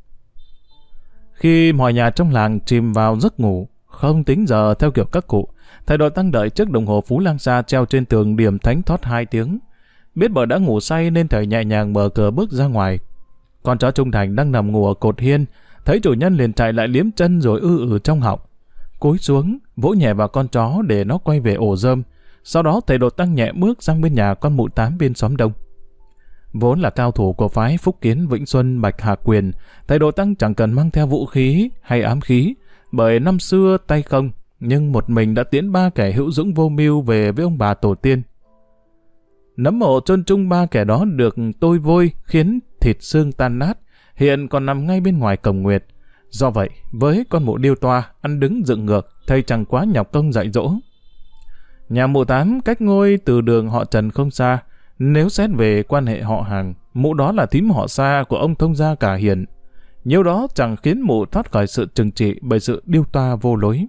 Khi mọi nhà trong làng chìm vào giấc ngủ, không tính giờ theo kiểu các cụ, thầy Đồ Tăng đợi chiếc đồng hồ Phú Lang Sa treo trên tường điểm thánh thót 2 tiếng. Biết vợ đã ngủ say nên thầy nhẹ nhàng mở cửa bước ra ngoài. Con chó Trung Thành đang nằm ngủ ở cột hiên, thấy chủ nhân liền chạy lại liếm chân rồi trong họng. Cúi xuống, vỗ nhẹ vào con chó để nó quay về ổ rơm. Sau đó thầy Đồ Tăng nhẹ bước sang bên nhà con mụ Tám bên xóm đông. Vốn là cao thủ của phái Phúc Kiến Vĩnh Xuân Bạch Hạc Quyền, thầy Đồ Tăng chẳng cần mang theo vũ khí hay ám khí, bởi năm xưa tay không, nhưng một mình đã tiễn 3 kẻ hữu dũng vô mưu về với ông bà tổ tiên. Nấm mộ chôn chung 3 kẻ đó được tôi vôi khiến thịt xương tan nát, hiện còn nằm ngay bên ngoài cổng nguyệt. Do vậy, với con mụ điêu toa, ăn đứng dựng ngược, thầy chẳng quá nhọc công dạy dỗ. Nhà mụ Tám cách ngôi từ đường họ Trần không xa. Nếu xét về quan hệ họ hàng, mụ đó là thím họ Sa của ông thông gia Cả Hiền. Nhiều đó chẳng khiến mụ thoát khỏi sự trừng trị bởi sự điêu toa vô lối.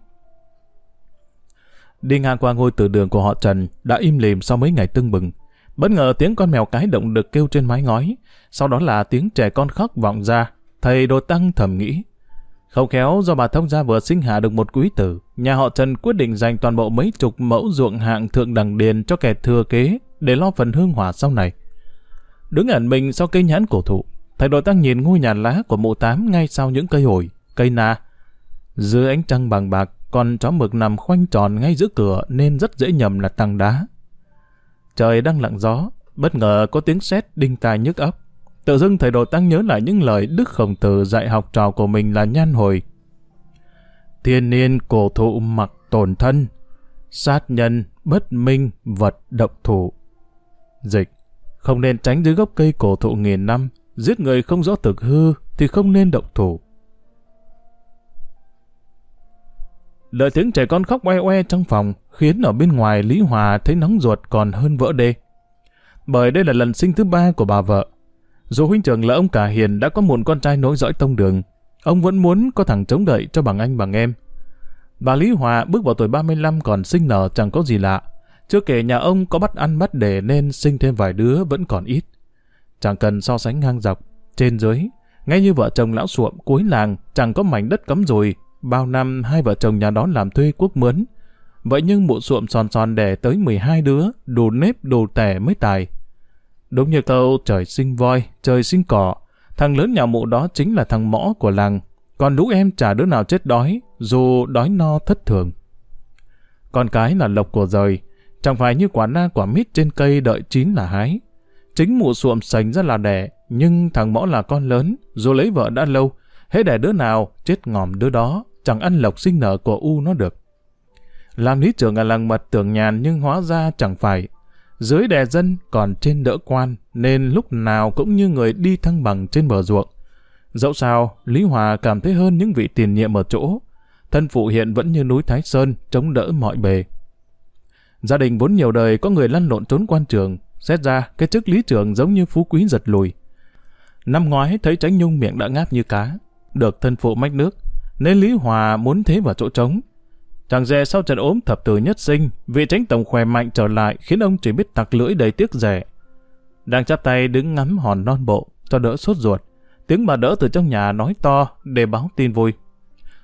Đi ngang qua ngôi từ đường của họ Trần đã im lìm sau mấy ngày tưng bừng. Bất ngờ tiếng con mèo cái động đực kêu trên mái ngói, sau đó là tiếng trẻ con khóc vọng ra. Thầy Đồ Tăng thầm nghĩ, không khéo do bà thông gia vừa sinh hạ được một quý tử, nhà họ Trần quyết định dành toàn bộ mấy chục mẫu ruộng hạng thượng đẳng điền cho kẻ thừa kế để lo phần hương hỏa sau này. Đứng ẩn mình sau cây nhãn cổ thụ, thầy Đồ Tăng nhìn ngôi nhà lá của mụ Tám ngay sau những cây ổi, cây na. Dưới ánh trăng bằng bạc, con chó mực nằm khoanh tròn ngay giữa cửa nên rất dễ nhầm là tảng đá. Trời đang lặng gió, bất ngờ có tiếng sét đinh tai nhức óc. Tự dưng thầy Đồ Tăng nhớ lại những lời Đức Khổng Tử dạy học trò của mình là Nhan Hồi. Thiên niên cổ thụ mặc tổn thân, sát nhân bất minh vật động thủ. Dịch, không nên tránh dưới gốc cây cổ thụ nghìn năm, giết người không rõ thực hư thì không nên động thủ. Đợi tiếng trẻ con khóc oe oe trong phòng khiến ở bên ngoài Lý Hòa thấy nóng ruột còn hơn vỡ đê. Bởi đây là lần sinh thứ 3 của bà vợ. Dù huynh trưởng là ông Cả Hiền đã có một con trai nối dõi tông đường, ông vẫn muốn có thằng chống đậy cho bằng anh bằng em. Bà Lý Hòa bước vào tuổi 35 còn sinh nở chẳng có gì lạ. Chưa kể nhà ông có bắt ăn bắt để nên sinh thêm vài đứa vẫn còn ít. Chẳng cần so sánh ngang dọc, trên dưới, ngay như vợ chồng lão Suộm cuối làng chẳng có mảnh đất cấm dùi. Bao năm hai vợ chồng nhà đó làm thuê quốc mướn. Vậy nhưng mụ Suộm sòn sòn đẻ tới 12 đứa, đủ nếp đủ tẻ mới tài. Đúng như câu trời sinh voi, trời sinh cỏ, thằng lớn nhà mụ đó chính là thằng mõ của làng, còn lũ em chả đứa nào chết đói, dù đói no thất thường. Con cái là lộc của rời, chẳng phải như quả na quả mít trên cây đợi chín là hái. Chính mụ Suộm sành ra là đẻ, nhưng thằng mõ là con lớn, dù lấy vợ đã lâu, hễ đẻ đứa nào chết ngòm đứa đó, chẳng ăn lộc sinh nở của u nó được. Làm lý trưởng ở làng Mật tưởng nhàn nhưng hóa ra chẳng phải. Dưới đè dân còn trên đỡ quan, nên lúc nào cũng như người đi thăng bằng trên bờ ruộng. Dẫu sao, Lý Hòa cảm thấy hơn những vị tiền nhiệm ở chỗ. Thân phụ hiện vẫn như núi Thái Sơn, chống đỡ mọi bề. Gia đình vốn nhiều đời có người lăn lộn trốn quan trường, xét ra cái chức lý trưởng giống như phú quý giật lùi. Năm ngoái thấy Tránh Nhung miệng đã ngáp như cá, được thân phụ mách nước, nên Lý Hòa muốn thế vào chỗ trống. Chẳng dè sau trận ốm thập tử nhất sinh, vị Tránh tổng khỏe mạnh trở lại khiến ông chỉ biết tặc lưỡi đầy tiếc rẻ. Đang chắp tay đứng ngắm hòn non bộ cho đỡ sốt ruột, tiếng bà đỡ từ trong nhà nói to để báo tin vui.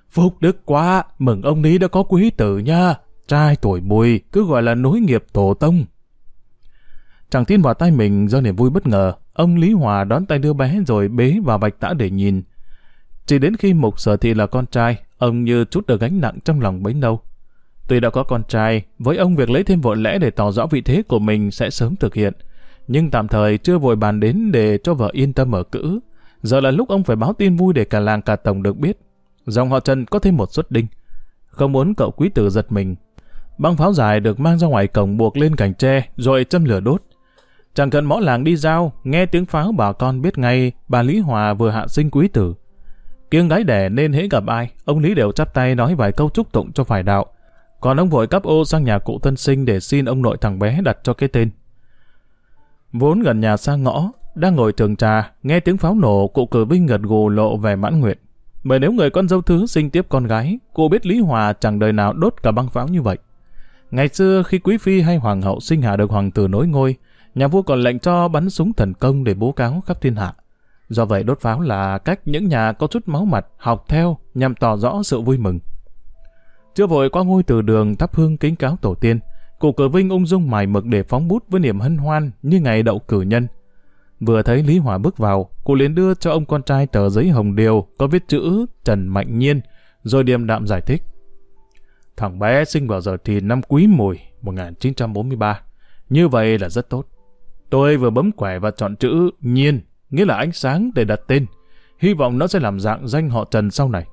Phúc đức quá, mừng ông Lý đã có quý tử nha. Trai tuổi mùi, cứ gọi là nối nghiệp tổ tông. Chẳng tin vào tay mình do niềm vui bất ngờ, ông Lý Hòa đón tay đứa bé rồi bế vào Bạch Tã để nhìn. Chỉ đến khi Mục Sở Thị là con trai, ông như trút được gánh nặng trong lòng bấy lâu. Tuy đã có con trai, với ông việc lấy thêm vợ lẽ để tỏ rõ vị thế của mình sẽ sớm thực hiện. Nhưng tạm thời chưa vội bàn đến để cho vợ yên tâm ở cữ. Giờ là lúc ông phải báo tin vui để cả làng cả tổng được biết. Dòng họ Trần có thêm một suất đinh. Không muốn cậu quý tử giật mình. Băng pháo dài được mang ra ngoài cổng buộc lên cành tre rồi châm lửa đốt. Chẳng cần mõ làng đi giao, nghe tiếng pháo bà con biết ngay bà Lý Hòa vừa hạ sinh quý tử. Kiêng gái đẻ nên hễ gặp ai, ông Lý đều chắp tay nói vài câu chúc tụng cho phải đạo. Còn ông vội cắp ô sang nhà cụ tân sinh để xin ông nội thằng bé đặt cho cái tên. Vốn gần nhà xa ngõ, đang ngồi thường trà, nghe tiếng pháo nổ, cụ Cử Vinh gật gù lộ vẻ mãn nguyện. Bởi nếu người con dâu thứ sinh tiếp con gái, cô biết Lý Hòa chẳng đời nào đốt cả băng pháo như vậy. Ngày xưa khi quý phi hay hoàng hậu sinh hạ được hoàng tử nối ngôi, nhà vua còn lệnh cho bắn súng thần công để bố cáo khắp thiên hạ. Do vậy đốt pháo là cách những nhà có chút máu mặt học theo nhằm tỏ rõ sự vui mừng. Chưa vội qua ngôi từ đường thắp hương kính cáo tổ tiên, cụ Cử Vinh ung dung mài mực để phóng bút với niềm hân hoan như ngày đậu cử nhân. Vừa thấy Lý Hòa bước vào, cụ liền đưa cho ông con trai tờ giấy hồng điều có viết chữ Trần Mạnh Nhiên, rồi điềm đạm giải thích. Thằng bé sinh vào giờ thì năm Quý Mùi 1943. Như vậy là rất tốt. Tôi vừa bấm quẻ và chọn chữ Nhiên, nghĩa là ánh sáng để đặt tên. Hy vọng nó sẽ làm dạng danh họ Trần sau này.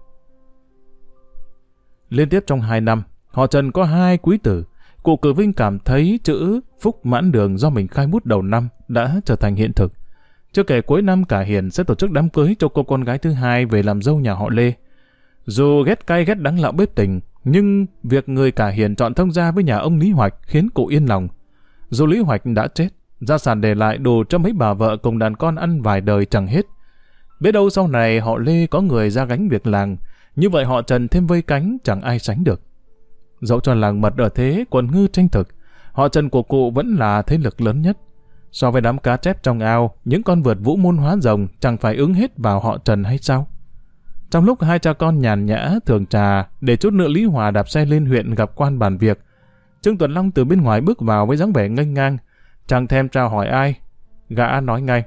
Liên tiếp trong 2 năm, họ Trần có 2 quý tử. Cụ Cử Vinh cảm thấy chữ Phúc Mãn Đường do mình khai bút đầu năm đã trở thành hiện thực. Chưa kể cuối năm cả Hiền sẽ tổ chức đám cưới cho cô con gái thứ hai về làm dâu nhà họ Lê. Dù ghét cay ghét đắng lão bếp tình, nhưng việc người cả Hiền chọn thông gia với nhà ông Lý Hoạch khiến cụ yên lòng. Dù Lý Hoạch đã chết, gia sản để lại đủ cho mấy bà vợ cùng đàn con ăn vài đời chẳng hết. Biết đâu sau này họ Lê có người ra gánh việc làng, như vậy họ Trần thêm vây cánh chẳng ai sánh được. Dẫu cho làng mật ở thế quần ngư tranh thực, họ Trần của cụ vẫn là thế lực lớn nhất. So với đám cá chép trong ao, những con vượt vũ môn hóa rồng chẳng phải ứng hết vào họ Trần hay sao? Trong lúc hai cha con nhàn nhã thường trà, để chút nữa Lý Hòa đạp xe lên huyện gặp quan bàn việc, Trương Tuấn Long từ bên ngoài bước vào với dáng vẻ nghênh ngang, chẳng thèm chào hỏi ai. Gã nói ngay: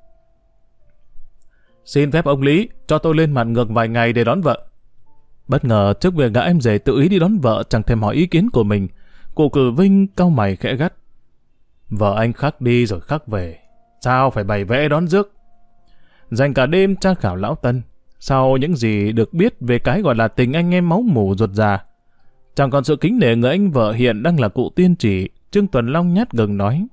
Xin phép ông Lý, cho tôi lên mặt ngược vài ngày để đón vợ. Bất ngờ trước việc gã em rể tự ý đi đón vợ chẳng thèm hỏi ý kiến của mình, cụ Cử Vinh cau mày khẽ gắt: Vợ anh khắc đi rồi khắc về, sao phải bày vẽ đón rước? Dành cả đêm tra khảo lão Tân, sau những gì được biết về cái gọi là tình anh em máu mủ ruột già, chẳng còn sự kính nể người anh vợ hiện đang là cụ tiên chỉ. Trương Tuấn Long nhát gừng nói: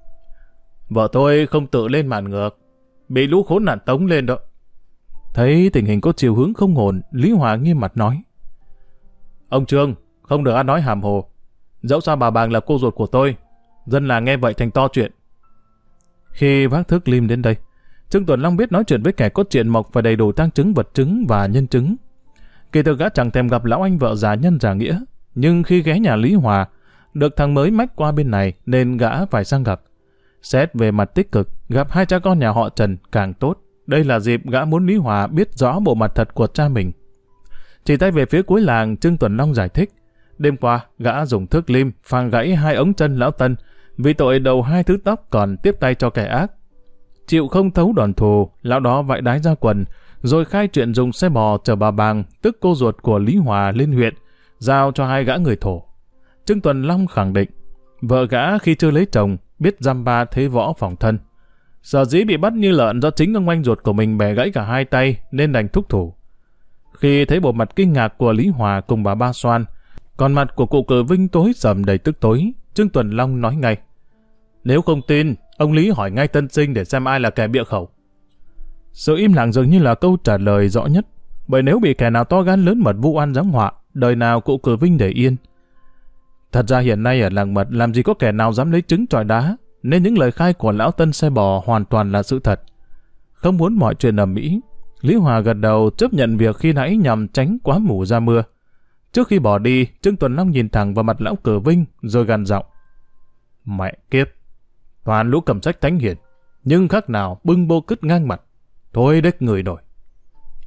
Vợ tôi không tự lên màn ngược, bị lũ khốn nạn tống lên đó. Thấy tình hình có chiều hướng không ổn, Lý Hòa nghiêm mặt nói: Ông Trương, không được ăn nói hàm hồ. Dẫu sao bà Bàng là cô ruột của tôi, dân làng nghe vậy thành to chuyện. Khi vác thước lim đến đây, Trương Tuấn Long biết nói chuyện với kẻ có chuyện mộc phải đầy đủ tang chứng, vật chứng và nhân chứng. Kỳ thực gã chẳng thèm gặp lão anh vợ già nhân giả nghĩa, nhưng khi ghé nhà Lý Hòa, được thằng mới mách qua bên này nên gã phải sang gặp. Xét về mặt tích cực, gặp hai cha con nhà họ Trần càng tốt. Đây là dịp gã muốn Lý Hòa biết rõ bộ mặt thật của cha mình. Chỉ tay về phía cuối làng, Trương Tuấn Long giải thích: Đêm qua, gã dùng thước lim phang gãy 2 ống chân lão Tân, vì tội đầu 2 thứ tóc còn tiếp tay cho kẻ ác. Chịu không thấu đòn thù, lão đó vạy đái ra quần, rồi khai chuyện dùng xe bò chở bà Bàng, tức cô ruột của Lý Hòa, lên huyện, giao cho 2 gã người thổ. Trương Tuấn Long khẳng định, vợ gã khi chưa lấy chồng, biết dăm ba thế võ phòng thân. Sở dĩ bị bắt như lợn do chính ông anh ruột của mình bẻ gãy cả 2 tay nên đành thúc thủ. Khi thấy bộ mặt kinh ngạc của Lý Hòa cùng bà Ba Xoan, còn mặt của cụ Cử Vinh tối sầm đầy tức tối, Trương Tuấn Long nói ngay: Nếu không tin, ông Lý hỏi ngay tân sinh để xem ai là kẻ bịa khẩu. Sự im lặng dường như là câu trả lời rõ nhất, bởi nếu bị kẻ nào to gan lớn mật vu oan giáng họa, đời nào cụ Cử Vinh để yên. Thật ra hiện nay ở làng mật làm gì có kẻ nào dám lấy trứng chọi đá, nên những lời khai của lão Tân xe bò hoàn toàn là sự thật. Không muốn mọi chuyện ầm ĩ, Lý Hòa gật đầu chấp nhận việc khi nãy nhằm tránh quá mù ra mưa. Trước khi bỏ đi, Trương Tuấn Long nhìn thẳng vào mặt lão Cử Vinh rồi gằn giọng: Mẹ kiếp, toàn lũ cầm sách thánh hiền, nhưng khác nào bưng bô cứt ngang mặt, thôi đếch người nổi.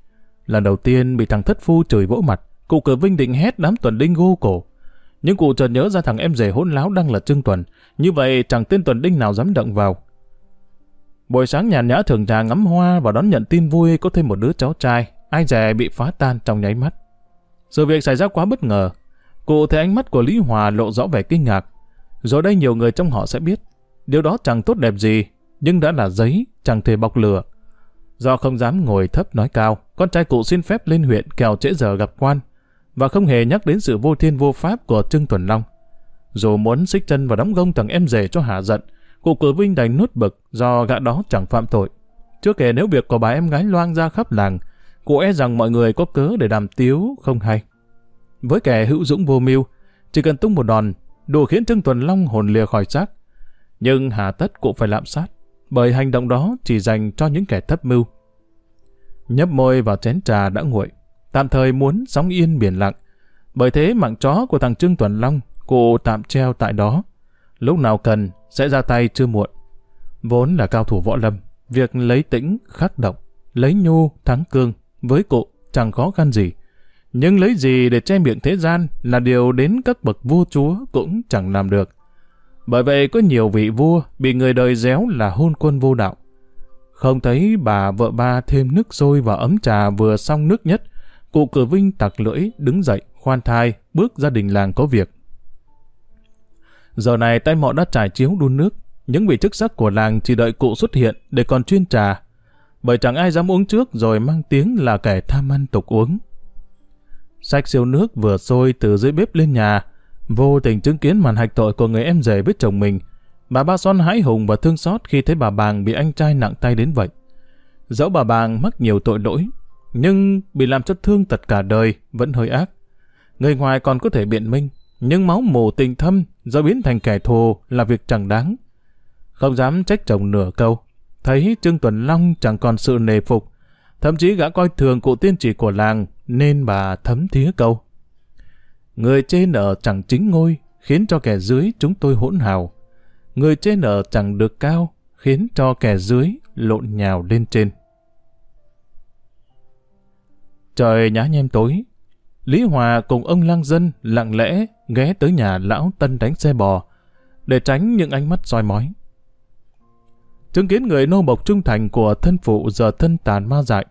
Lần đầu tiên bị thằng thất phu chửi vỗ mặt, cụ Cử Vinh định hét đám tuần đinh gô cổ. Nhưng cụ chợt nhớ ra thằng em rể hỗn láo đang là Trương Tuần, như vậy chẳng tên tuần đinh nào dám động vào. Buổi sáng nhàn nhã thưởng trà ngắm hoa và đón nhận tin vui có thêm một đứa cháu trai, ai dè bị phá tan trong nháy mắt. Sự việc xảy ra quá bất ngờ, cụ thấy ánh mắt của Lý Hòa lộ rõ vẻ kinh ngạc. Rồi đây nhiều người trong họ sẽ biết, điều đó chẳng tốt đẹp gì, nhưng đã là giấy, chẳng thể bọc lửa. Do không dám ngồi thấp nói cao, con trai cụ xin phép lên huyện kẻo trễ giờ gặp quan, và không hề nhắc đến sự vô thiên vô pháp của Trương Tuần Long. Dù muốn xích chân và đóng gông thằng em rể cho hả giận, cụ Cử Vinh đành nuốt bực do gã đó chẳng phạm tội. Chưa kể nếu việc của bà em gái loang ra khắp làng, cụ e rằng mọi người có cớ để đàm tiếu không hay. Với kẻ hữu dũng vô mưu, chỉ cần tung một đòn, đủ khiến Trương Tuần Long hồn lìa khỏi xác. Nhưng hà tất cụ phải lạm sát, bởi hành động đó chỉ dành cho những kẻ thấp mưu. Nhấp môi vào chén trà đã nguội, tạm thời muốn sóng yên biển lặng. Bởi thế mạng chó của thằng Trương Tuần Long, cụ tạm treo tại đó. Lúc nào cần sẽ ra tay chưa muộn. Vốn là cao thủ võ lâm, việc lấy tĩnh khắc động, lấy nhu thắng cương với cụ chẳng khó khăn gì. Nhưng lấy gì để che miệng thế gian là điều đến các bậc vua chúa cũng chẳng làm được. Bởi vậy có nhiều vị vua bị người đời réo là hôn quân vô đạo. Không thấy bà vợ ba thêm nước sôi vào ấm trà vừa xong nước nhất, cụ Cử Vinh tặc lưỡi đứng dậy khoan thai bước ra đình làng có việc. Giờ này tay mọ đã trải chiếu đun nước, những vị chức sắc của làng chỉ đợi cụ xuất hiện để còn chuyên trà, bởi chẳng ai dám uống trước rồi mang tiếng là kẻ tham ăn tục uống. Xách siêu nước vừa sôi từ dưới bếp lên nhà, vô tình chứng kiến màn hạch tội của người em rể với chồng mình. Bà Ba Son hãi hùng và thương xót khi thấy bà Bàng bị anh trai nặng tay đến vậy. Dẫu bà Bàng mắc nhiều tội lỗi, nhưng bị làm cho thương tật cả đời vẫn hơi ác. Người ngoài còn có thể biện minh, nhưng máu mù tình thâm do biến thành kẻ thù là việc chẳng đáng. Không dám trách chồng nửa câu, thấy Trương Tuần Long chẳng còn sự nề phục, thậm chí gã coi thường cụ tiên chỉ của làng, nên bà thấm thía câu: người trên ở chẳng chính ngôi, khiến cho kẻ dưới chúng tôi hỗn hào. Người trên ở chẳng được cao, khiến cho kẻ dưới lộn nhào lên trên. Trời nhá nhem tối, Lý Hòa cùng ông lang dân lặng lẽ ghé tới nhà lão Tân đánh xe bò, để tránh những ánh mắt soi mói. Chứng kiến người nô bộc trung thành của thân phụ giờ thân tàn ma dại,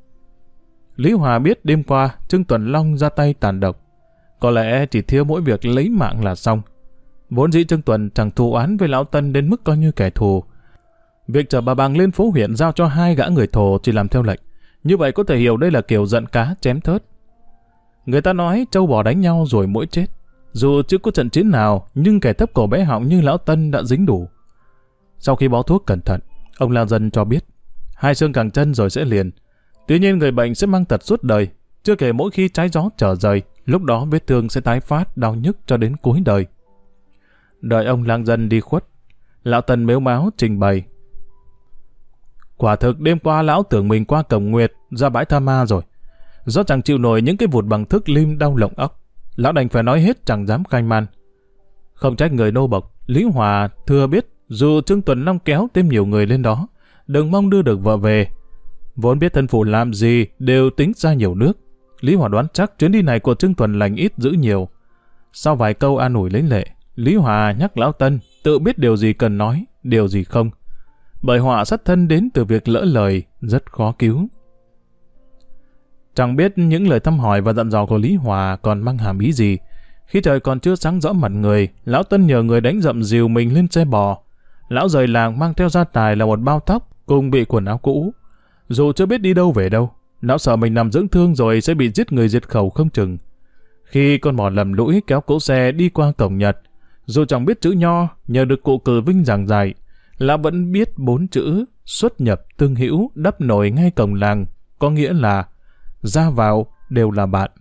Lý Hòa biết đêm qua Trương Tuần Long ra tay tàn độc, có lẽ chỉ thiếu mỗi việc lấy mạng là xong. Vốn dĩ Trương Tuần chẳng thù oán với lão Tân đến mức coi như kẻ thù. Việc chở bà Bàng lên phố huyện giao cho hai gã người thổ chỉ làm theo lệnh. Như vậy có thể hiểu đây là kiểu giận cá chém thớt. Người ta nói trâu bò đánh nhau rồi mỗi chết. Dù chưa có trận chiến nào, nhưng kẻ thấp cổ bé họng như lão Tân đã dính đủ. Sau khi bó thuốc cẩn thận, ông lang dân cho biết 2 xương cẳng chân rồi sẽ liền. Tuy nhiên người bệnh sẽ mang tật suốt đời, chưa kể mỗi khi trái gió trở rời, lúc đó vết thương sẽ tái phát đau nhức cho đến cuối đời. Đợi ông lang dân đi khuất, lão Tân mếu máo trình bày: quả thực đêm qua lão tưởng mình qua cổng nguyệt ra bãi tha ma rồi. Do chẳng chịu nổi những cái vụt bằng thức lim đau lồng óc, lão đành phải nói hết chẳng dám khanh man. Không trách người nô bộc, Lý Hòa thừa biết dù Trương Tuần Long kéo thêm nhiều người lên đó, đừng mong đưa được vợ về. Vốn biết thân phụ làm gì đều tính ra nhiều nước, Lý Hòa đoán chắc chuyến đi này của Trương Tuần lành ít dữ nhiều. Sau vài câu an ủi lấy lệ, Lý Hòa nhắc lão Tân tự biết điều gì cần nói, điều gì không. Bởi họa sát thân đến từ việc lỡ lời rất khó cứu. Chẳng biết những lời thăm hỏi và dặn dò của Lý Hòa còn mang hàm ý gì. Khi trời còn chưa sáng rõ mặt người, lão Tân nhờ người đánh dậm dìu mình lên xe bò. Lão rời làng mang theo gia tài là một bao tóc cùng bị quần áo cũ. Dù chưa biết đi đâu về đâu, lão sợ mình nằm dưỡng thương rồi sẽ bị giết người diệt khẩu không chừng. Khi con mò lầm lũi kéo cỗ xe đi qua cổng Nhật, dù chẳng biết chữ nho, nhờ được cụ Cử Vinh giảng dạy, lão vẫn biết 4 chữ xuất nhập tương hữu đắp nổi ngay cổng làng, có nghĩa là ra vào đều là bạn.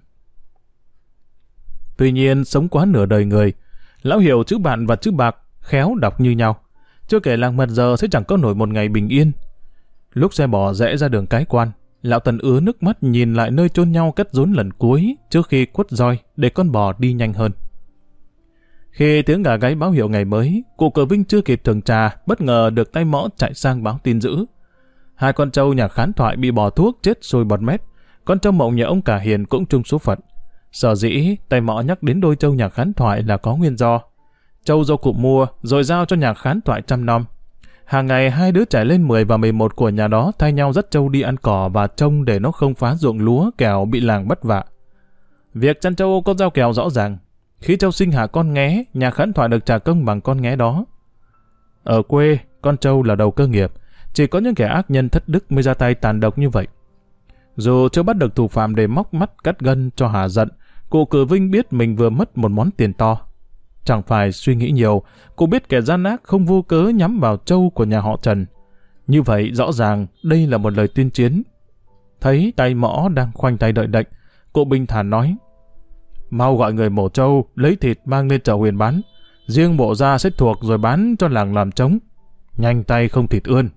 Tuy nhiên sống quá nửa đời người, lão hiểu chữ bạn và chữ bạc khéo đọc như nhau. Chưa kể làng mật giờ sẽ chẳng có nổi một ngày bình yên. Lúc xe bò rẽ ra đường Cái Quan, lão Tần ứa nước mắt nhìn lại nơi chôn nhau cất rốn lần cuối trước khi quất roi để con bò đi nhanh hơn. Khi tiếng gà gáy báo hiệu ngày mới, cụ Cử Vinh chưa kịp thưởng trà, bất ngờ được tay mõ chạy sang báo tin dữ. 2 con trâu nhà Khán Thoại bị bỏ thuốc chết sôi bọt mép, con trâu mộng nhà ông Cả Hiền cũng chung số phận. Sở dĩ tay mõ nhắc đến đôi trâu nhà Khán Thoại là có nguyên do. Trâu do cụ mua rồi giao cho nhà Khán Thoại chăm nom. Hàng ngày hai đứa trải lên 10 và 11 của nhà đó thay nhau dắt trâu đi ăn cỏ và trông để nó không phá ruộng lúa kẻo bị làng bất vạ. Việc chăn trâu có giao kèo rõ ràng. Khi trâu sinh hạ con nghé, nhà Khán Thoại được trả công bằng con nghé đó. Ở quê, con trâu là đầu cơ nghiệp, chỉ có những kẻ ác nhân thất đức mới ra tay tàn độc như vậy. Dù chưa bắt được thủ phạm để móc mắt cắt gân cho hả giận, cụ Cử Vinh biết mình vừa mất một món tiền to. Chẳng phải suy nghĩ nhiều, cụ biết kẻ gian ác không vô cớ nhắm vào trâu của nhà họ Trần. Như vậy rõ ràng đây là một lời tuyên chiến. Thấy tay mõ đang khoanh tay đợi đệnh, cụ bình thản nói: mau gọi người mổ trâu, lấy thịt mang lên chợ Huyền bán. Riêng mổ ra xếp thuộc rồi bán cho làng làm trống. Nhanh tay không thịt ươn.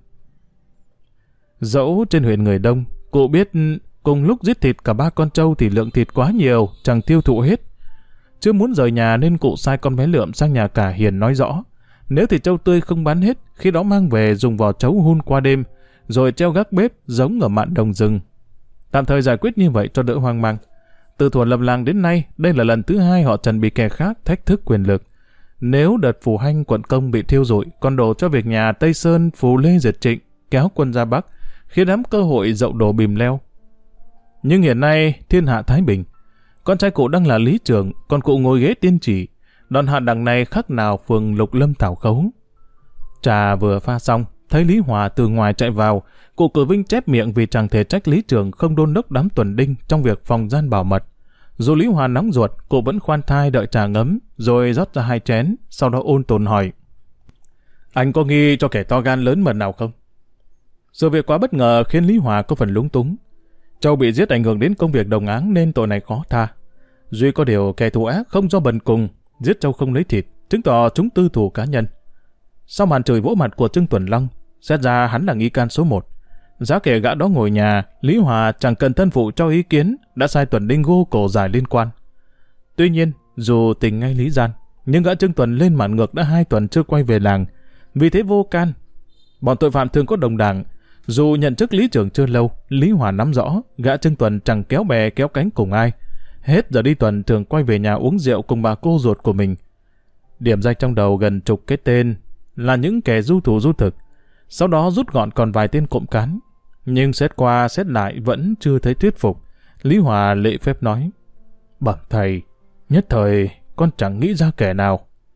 Dẫu trên huyện người đông, cụ biết cùng lúc giết thịt cả 3 con trâu thì lượng thịt quá nhiều, chẳng tiêu thụ hết. Chưa muốn rời nhà nên cụ sai con bé Lượm sang nhà Cả Hiền nói rõ. Nếu thịt trâu tươi không bán hết, khi đó mang về dùng vỏ trấu hun qua đêm, rồi treo gác bếp giống ở mạn đồng rừng. Tạm thời giải quyết như vậy cho đỡ hoang mang. Từ thuở lập làng đến nay, đây là lần thứ 2 họ Trần bị kẻ khác thách thức quyền lực. Nếu đợt Phù Hanh quận Công bị thiêu rụi, còn đổ cho việc nhà Tây Sơn Phù Lê diệt Trịnh kéo quân ra Bắc, khiến đám cơ hội dậu đổ bìm leo. Nhưng hiện nay thiên hạ thái bình, con trai cụ đang là lý trưởng, còn cụ ngồi ghế tiên chỉ. Đòn hạ đằng này khác nào phường Lục Lâm Thảo Khấu. Trà vừa pha xong, thấy Lý Hòa từ ngoài chạy vào, cụ Cử Vinh chép miệng vì chẳng thể trách lý trưởng không đôn đốc đám tuần đinh trong việc phòng gian bảo mật. Dù Lý Hòa nóng ruột, cụ vẫn khoan thai đợi trà ngấm, rồi rót ra 2 chén, sau đó ôn tồn hỏi: anh có nghi cho kẻ to gan lớn mật nào không? Sự việc quá bất ngờ khiến Lý Hòa có phần lúng túng. Châu bị giết ảnh hưởng đến công việc đồng áng nên tội này khó tha. Duy có điều kẻ thù ác không do bần cùng, giết Châu không lấy thịt, chứng tỏ chúng tư thù cá nhân. Sau màn chửi vỗ mặt của Trương Tuần Long, xét ra hắn là nghi can số 1. Giá kể gã đó ngồi nhà, Lý Hòa chẳng cần thân phụ cho ý kiến, đã sai Tuần Đinh gô cổ giải liên quan. Tuy nhiên, dù tình ngay lý gian, nhưng gã Trương Tuần lên mạn ngược đã 2 tuần chưa quay về làng, vì thế vô can. Bọn tội phạm thường có đồng đảng. Dù nhận chức lý trưởng chưa lâu, Lý Hòa nắm rõ gã Trương Tuần chẳng kéo bè kéo cánh cùng ai. Hết giờ đi tuần thường quay về nhà uống rượu cùng bà cô ruột của mình. Điểm danh trong đầu gần chục cái tên là những kẻ du thủ du thực. Sau đó rút gọn còn vài tên cộng cán. Nhưng xét qua xét lại vẫn chưa thấy thuyết phục. Lý Hòa lễ phép nói: bẩm thầy, nhất thời con chẳng nghĩ ra kẻ nào.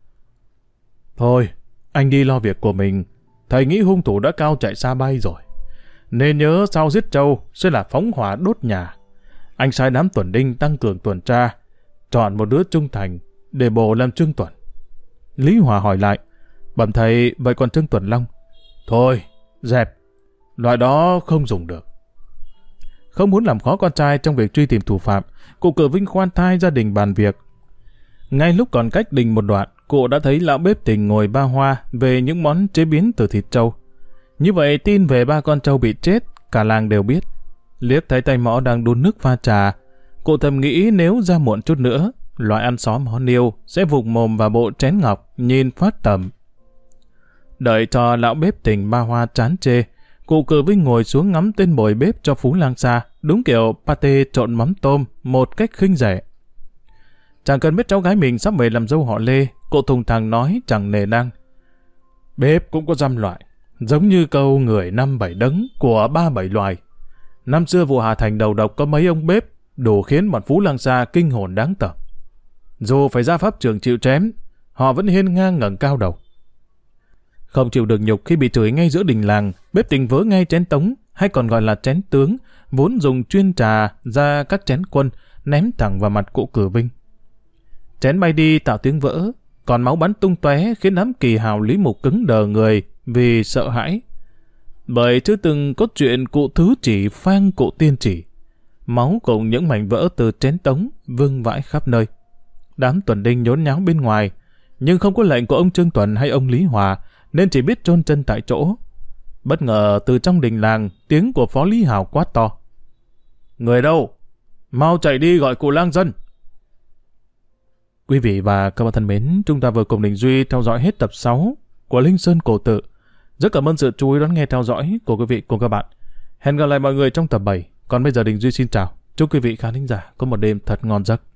Thôi, anh đi lo việc của mình. Thầy nghĩ hung thủ đã cao chạy xa bay rồi. Nên nhớ sau giết Châu sẽ là phóng hỏa đốt nhà. Anh sai đám tuần đinh tăng cường tuần tra, chọn một đứa trung thành để bổ làm Trương Tuần. Lý Hòa hỏi lại: bẩm thầy, vậy còn Trương Tuần Long? Thôi, dẹp, loại đó không dùng được. Không muốn làm khó con trai trong việc truy tìm thủ phạm, cụ Cử Vinh khoan thai gia đình bàn việc. Ngay lúc còn cách đình một đoạn, cụ đã thấy lão bếp Tình ngồi ba hoa về những món chế biến từ thịt trâu. Như vậy tin về 3 con trâu bị chết, cả làng đều biết. Liếc thấy tay mõ đang đun nước pha trà, cụ thầm nghĩ nếu ra muộn chút nữa, loại ăn xóm hó niêu sẽ vụt mồm vào bộ chén ngọc nhìn phát tầm. Đợi cho lão bếp Tình ba hoa chán chê, cụ Cử Vinh ngồi xuống ngắm tên mồi bếp cho Phú Lang Sa, đúng kiểu pate trộn mắm tôm, một cách khinh rẻ. Chẳng cần biết cháu gái mình sắp về làm dâu họ Lê, cụ thùng thẳng nói chẳng nề nang: bếp cũng có dăm loại, giống như câu người 5-7 đấng của 3-7 loài. Năm xưa vụ Hà Thành đầu độc có mấy ông bếp đủ khiến bọn Phú Lang Sa kinh hồn đáng tởm. Dù phải ra pháp trường chịu chém, họ vẫn hiên ngang ngẩng cao đầu. Không chịu được nhục khi bị chửi ngay giữa đình làng, bếp Tình vớ ngay chén tống, hay còn gọi là chén tướng, vốn dùng chuyên trà ra các chén quân, ném thẳng vào mặt cụ Cử Vinh. Chén bay đi tạo tiếng vỡ, còn máu bắn tung tóe khiến đám kỳ hào Lý Mục cứng đờ người vì sợ hãi. Bởi chưa từng có chuyện cụ thứ chỉ phang cụ tiên chỉ. Máu cùng những mảnh vỡ từ chén tống vương vãi khắp nơi. Đám tuần đinh nhốn nháo bên ngoài, nhưng không có lệnh của ông Trương Tuần hay ông Lý Hòa, nên chỉ biết chôn chân tại chỗ. Bất ngờ từ trong đình làng, tiếng của Phó Lý Hào quát to: người đâu? Mau chạy đi gọi cụ lang dân. Quý vị và các bạn thân mến, chúng ta vừa cùng Đình Duy theo dõi hết tập 6 của Linh Sơn Cổ Tự. Rất cảm ơn sự chú ý đón nghe theo dõi của quý vị cùng các bạn. Hẹn gặp lại mọi người trong tập 7. Còn bây giờ Đình Duy xin chào. Chúc quý vị khán thính giả có một đêm thật ngon giấc.